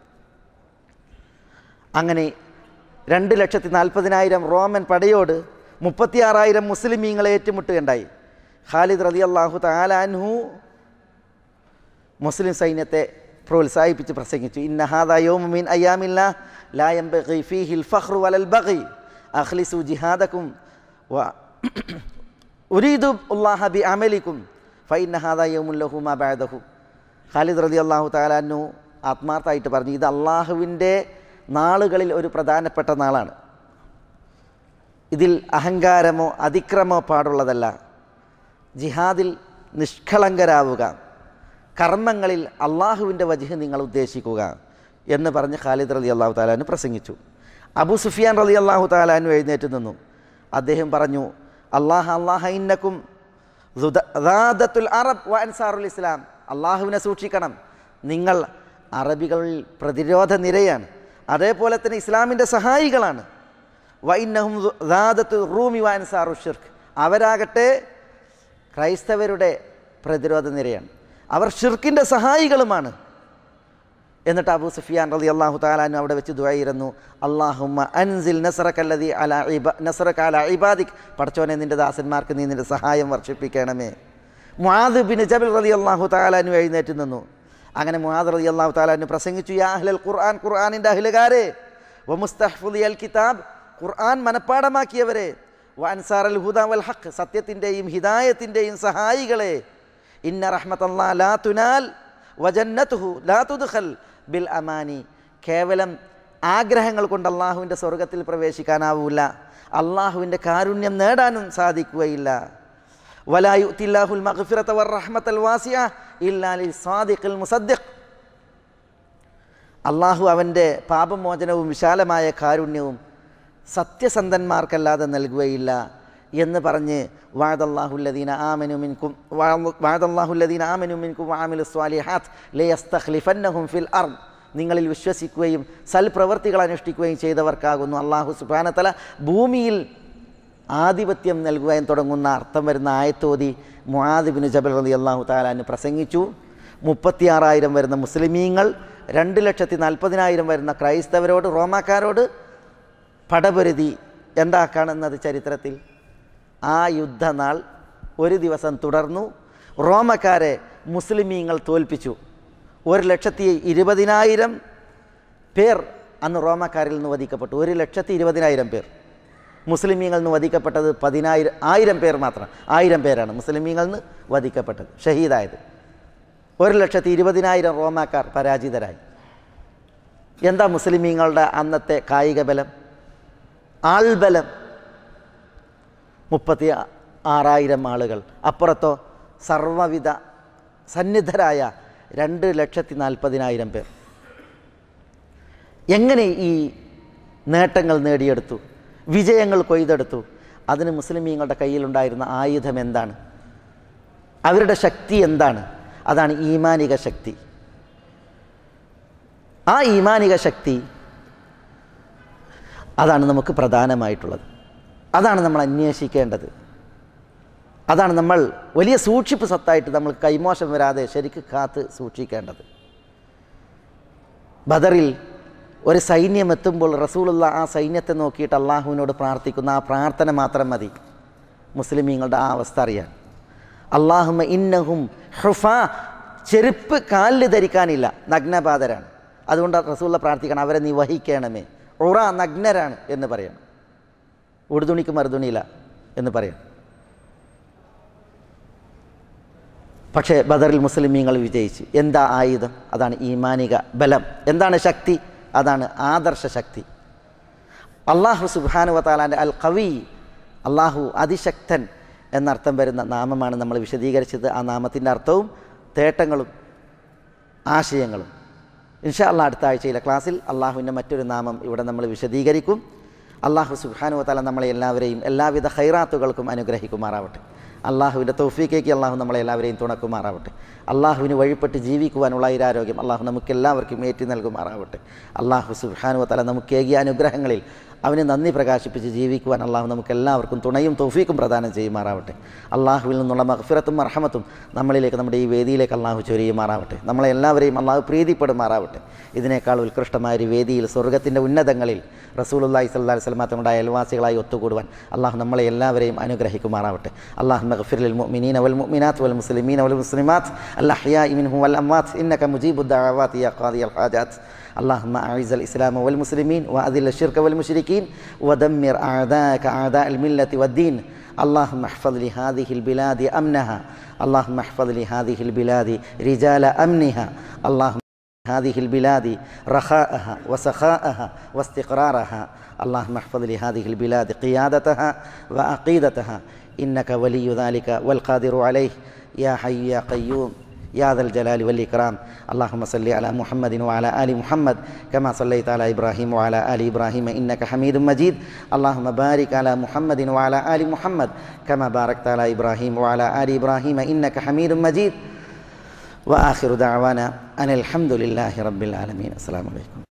അങ്ങനെ രണ്ട് ലക്ഷത്തി നാൽപ്പതിനായിരം റോമൻ പടയോട് മുപ്പത്തി ആറായിരം മുസ്ലിമീങ്ങളെ ഏറ്റുമുട്ടുകയുണ്ടായി. ഖാലിദ് റളിയല്ലാഹു തആല അൻഹു മുസ്ലിം സൈന്യത്തെ പ്രോത്സാഹിപ്പിച്ച് പ്രസംഗിച്ചു. ഇന്ന ഹാദാ യൗമുൻ മിൻ അയ്യാമില്ലാഹ് ലാ യംബഗി ഫീഹിൽ ഫഖ്റു വലൽ ബഗി അഖ്ലിസു ജിഹാദകും വ ഉരീദു അല്ലാഹ ബിഅമലികും ഫഇന്ന ഹാദാ യൗമുൻ ലഹു മാ ബഅദഹു. ഖാലിദ് റളിയല്ലാഹു തആല അൻഹു ആത്മാർത്ഥമായിട്ട് പറഞ്ഞു, ഇത് അള്ളാഹുവിൻ്റെ നാളുകളിൽ ഒരു പ്രധാനപ്പെട്ട നാളാണ്. ഇതിൽ അഹങ്കാരമോ അതിക്രമോ പാടുള്ളതല്ല. ജിഹാദിൽ നിഷ്കളങ്കരാവുക, കർമ്മങ്ങളിൽ അള്ളാഹുവിൻ്റെ വജ്ഹ് നിങ്ങൾ ഉദ്ദേശിക്കുക എന്ന് പറഞ്ഞ് ഖാലിദ് റളിയല്ലാഹു തആല അൻഹു പ്രസംഗിച്ചു. അബൂ സുഫിയാൻ റളിയല്ലാഹു തആല അൻഹു എഴുന്നേറ്റ് നിന്നു. അദ്ദേഹം പറഞ്ഞു, അല്ലാഹ അല്ലാഹ ഇന്നക്കും ദാദത്തുൽ അറബ് വ അൻസാറുൽ ഇസ്ലാം. അള്ളാഹുവിനെ സൂക്ഷിക്കണം, നിങ്ങൾ അറബികളിൽ പ്രതിരോധ നിരയാണ്, അതേപോലെ തന്നെ ഇസ്ലാമിൻ്റെ സഹായികളാണ്. വ ഇന്നഹും ദാദത്തു റൂമി വ അൻസാറു ഷിർക്ക്. അവരാകട്ടെ ക്രൈസ്തവരുടെ പ്രതിരോധ നിരയാണ്, അവർ ഷിർക്കിൻ്റെ സഹായികളുമാണ്. എന്നിട്ട് അബൂ സുഫിയാൻ റളിയല്ലാഹു തആല അൻഹു അവിടെ വെച്ച് ദുആയിരുന്നു, അല്ലാഹുമ്മ അൻസിൽ നസ്റകല്ലദി അലാ ഇബാ നസ്റക അലാ ഇബാദിക്. പടച്ചോനെ, നിൻ്റെ ദാസന്മാർക്ക് നീ നിൻ്റെ സഹായം വർഷിപ്പിക്കണമേ. മുആദ് ബിൻ ജബൽ റളിയല്ലാഹു തആല അൻഹു എഴുന്നേറ്റ് നിന്നു. അങ്ങനെ മുആദ് റളിയല്ലാഹു തആല അൻഹു പ്രസംഗിച്ചു, യാ അഹ്ലൽ ഖുർആൻ, ഖുർആനിൻ്റെ അഹ്ലുകാരെ, വ മുസ്തഹ്ഫിദിയൽ കിതാബ്, ഖുർആൻ മനപ്പാടമാക്കിയവരെ, വ അൻസാറൽ ഹുദാ വൽ ഹഖ്, സത്യത്തിൻ്റെയും ഹിദായത്തിൻ്റെയും സഹായികളെ, ഇന്ന റഹ്മത്തല്ലാഹി ലാ തുനാൽ വജന്നതുഹു ലാ തുദ്ഖൽ ബിൽ അമാനി. കേവലം ആഗ്രഹങ്ങൾ കൊണ്ട് അള്ളാഹുവിൻ്റെ സ്വർഗത്തിൽ പ്രവേശിക്കാനാവില്ല, അള്ളാഹുവിൻ്റെ കാരുണ്യം നേടാനും സാധിക്കുകയില്ല. വലാ യുഅ്തില്ലാഹുൽ മഗ്ഫിറത വർ റഹ്മത്തൽ വാസിഅ ഇല്ലാ ലിസ്സാദിഖിൽ മുസദ്ദിഖ്. അള്ളാഹു അവൻ്റെ പാപമോചനവും വിശാലമായ കാരുണ്യവും സത്യസന്ധന്മാർക്കല്ലാതെ നൽകുകയില്ല എന്ന് പറഞ്ഞ് വഅദല്ലാഹുല്ലദീന ആമനു മിൻകും വഅദല്ലാഹുല്ലദീന ആമനു മിൻകും വഅമിലുസ് സ്വാലിഹാത്ത് ലയസ്തഖ്ലിഫന്നഹും ഫിൽ അർദ്. നിങ്ങളിൽ വിശ്വസിക്കുകയും സൽപ്രവർത്തികൾ അനുഷ്ഠിക്കുകയും ചെയ്തവർക്കാകുന്നു അള്ളാഹു സുബ്ഹാനഹു വ തആല ഭൂമിയിൽ ആധിപത്യം നൽകുവാൻ തുടങ്ങുന്ന അർത്ഥം വരുന്ന ആയത്തോതി മുആദ് ബിൻ ജബൽ റളിയല്ലാഹു തആല അൻഹു പ്രസംഗിച്ചു. മുപ്പത്തിയാറായിരം വരുന്ന മുസ്ലിമീങ്ങൾ രണ്ട് ലക്ഷത്തി നാൽപ്പതിനായിരം വരുന്ന ക്രൈസ്തവരോട്, റോമാക്കാരോട് പടപൊരുതി. എന്താ കാണുന്നത് ചരിത്രത്തിൽ? ആ യുദ്ധനാൾ ഒരു ദിവസം തുടർന്നു. റോമക്കാരെ മുസ്ലിമീങ്ങൾ തോൽപ്പിച്ചു. ഒരു ലക്ഷത്തി ഇരുപതിനായിരം പേർ അന്ന് റോമക്കാരിൽ നിന്ന് വധിക്കപ്പെട്ടു. ഒരു ലക്ഷത്തി ഇരുപതിനായിരം പേർ. മുസ്ലിമീങ്ങളിൽ നിന്ന് വധിക്കപ്പെട്ടത് പതിനായിരം ആയിരം പേർ മാത്രം. ആയിരം പേരാണ് മുസ്ലിമീങ്ങളിൽ നിന്ന് വധിക്കപ്പെട്ടത്, ഷഹീദായത്. ഒരു ലക്ഷത്തി ഇരുപതിനായിരം റോമാക്കാർ പരാജിതരായി. എന്താ മുസ്ലിമീങ്ങളുടെ അന്നത്തെ കായിക ബലം, ആൾബലം? മുപ്പത്തി ആറായിരം ആളുകൾ. അപ്പുറത്തോ സർവവിധ സന്നിധരായ രണ്ട് ലക്ഷത്തി നാൽപ്പതിനായിരം പേർ. എങ്ങനെ ഈ നേട്ടങ്ങൾ നേടിയെടുത്തു, വിജയങ്ങൾ കൊയ്തെടുത്തു? അതിന് മുസ്ലിമീങ്ങളുടെ കയ്യിലുണ്ടായിരുന്ന ആയുധം എന്താണ്? അവരുടെ ശക്തി എന്താണ്? അതാണ് ഈമാനിക ശക്തി. ആ ഈമാനിക ശക്തി അതാണ് നമുക്ക് പ്രധാനമായിട്ടുള്ളത്. അതാണ് നമ്മൾ അന്വേഷിക്കേണ്ടത്. അതാണ് നമ്മൾ വലിയ സൂക്ഷിപ്പ് സ്വത്തായിട്ട് നമ്മൾ കൈമോശം വരാതെ ശരിക്ക് കാത്ത് സൂക്ഷിക്കേണ്ടത്. ബദറിൽ ഒരു സൈന്യം എത്തുമ്പോൾ റസൂലുള്ള ആ സൈന്യത്തെ നോക്കിയിട്ട് അള്ളാഹുവിനോട് പ്രാർത്ഥിക്കുന്ന ആ പ്രാർത്ഥന മാത്രം മതി മുസ്ലിമീങ്ങളുടെ ആ അവസ്ഥ അറിയാൻ. അല്ലാഹുമ്മ ഇന്നഹും ഹുഫാ, ചെരുപ്പ് കാലിൽ ധരിക്കാനില്ല, നഗ്നപാതരാണ്. അതുകൊണ്ട് റസൂലുള്ള പ്രാർത്ഥിക്കണം, അവരെ നീ വഹിക്കണമേ. ഉറ, നഗ്നരാണ് എന്ന് പറയണം, ഉടുതുണിക്ക് മറുതുണിയില്ല എന്ന് പറയണം. പക്ഷേ ബദറിൽ മുസ്ലിമീങ്ങൾ വിജയിച്ചു. എന്താ ആയുധം? അതാണ് ഈമാനിക ബലം. എന്താണ് ശക്തി? അതാണ് ആദർശ ശക്തി. അള്ളാഹു സുബ്ഹാനഹു വ തആലാൻ്റെ അൽ ഖവി, അള്ളാഹു അതിശക്തൻ എന്നർത്ഥം വരുന്ന നാമമാണ് നമ്മൾ വിശദീകരിച്ചത്. ആ നാമത്തിൻ്റെ അർത്ഥവും തേട്ടങ്ങളും ആശയങ്ങളും ഇൻഷാ അല്ലാഹ് അടുത്ത ആഴ്ചയിലെ ക്ലാസ്സിൽ അള്ളാഹുവിൻ്റെ മറ്റൊരു നാമം ഇവിടെ നമ്മൾ വിശദീകരിക്കും. അള്ളാഹു സുബ്ഹാനഹു വ തആല നമ്മളെ എല്ലാവരെയും എല്ലാവിധ ഖൈറാത്തുകൾക്കും അനുഗ്രഹിക്കുമാറാവട്ടെ. അള്ളാഹുവിൻ്റെ തൗഫീഖേക്ക് അള്ളാഹു നമ്മളെ എല്ലാവരെയും തുണക്കുമാറാവട്ടെ. അള്ളാഹുവിന് വഴിപ്പെട്ട് ജീവിക്കുവാനുള്ള ഐരാരോഗ്യം അള്ളാഹു നമുക്ക് എല്ലാവർക്കും ഏറ്റി നൽകുമാറാവട്ടെ. അള്ളാഹു സുബ്ഹാനഹു വ തആല നമുക്ക് ഏകിയ അനുഗ്രഹങ്ങളിൽ അവന് നന്ദി പ്രകാശിപ്പിച്ച് ജീവിക്കുവാൻ അള്ളാഹു നമുക്ക് എല്ലാവർക്കും തുണയും തൗഫീഖും പ്രദാനം ചെയ്യുമാറാവട്ടെ. അള്ളാഹുവിൽ നിന്നുള്ള മഗ്ഫിറത്തും റഹ്മത്തും നമ്മളിലേക്ക്, നമ്മുടെ ഈ വേദിയിലേക്ക് അള്ളാഹു ചൊരിയുമാറാവട്ടെ. നമ്മളെ എല്ലാവരെയും അള്ളാഹു പ്രീതിപ്പെടുമാറാവട്ടെ. ഇതിനേക്കാൾ ഉത്കൃഷ്ടമായ ഒരു വേദിയിൽ സ്വർഗ്ഗത്തിൻ്റെ ഉന്നതങ്ങളിൽ റസൂലുള്ളാഹി സ്വല്ലല്ലാഹു അലൈഹി വസല്ലം തങ്ങളുടെ അയൽവാസികളായി ഒത്തുകൂടുവാൻ അള്ളാഹു നമ്മളെ എല്ലാവരെയും അനുഗ്രഹിക്കുമാറാവട്ടെ. അല്ലാഹുമ്മ ഗ്ഫിർ ലിൽ മുഅ്മിനീന വൽ മുഅ്മിനാത്ത് വൽ മുസ്ലിമീന വൽ മുസ്ലിമാത്ത് അൽ അഹ്യാഇ മിൻഹും വൽ അംവാത്ത് ഇന്നക മുജീബുദ് ദഅവാതി യാ ഖാദിയൽ ഹാജാത്ത്. اللهم أعز الإسلام والمسلمين وأذل الشرك والمشركين ودمر أعداءك أعداء الملة والدين. اللهم احفظ لهذه البلاد أمنها. اللهم احفظ لهذه البلاد رجال أمنها. اللهم هذه البلاد رخاءها وسخاءها واستقرارها. اللهم احفظ لهذه البلاد قيادتها وعقيدتها إنك ولي ذلك والقادر عليه يا حي يا قيوم يا ذا الجلال والإكرام. اللهم صل على محمد وعلى آل محمد كما صليت على إبراهيم وعلى آل إبراهيم إنك حميد مجيد. اللهم بارك على محمد وعلى آل محمد كما باركت على إبراهيم وعلى آل إبراهيم إنك حميد مجيد. وآخر دعوانا أن الحمد لله رب العالمين. السلام عليكم.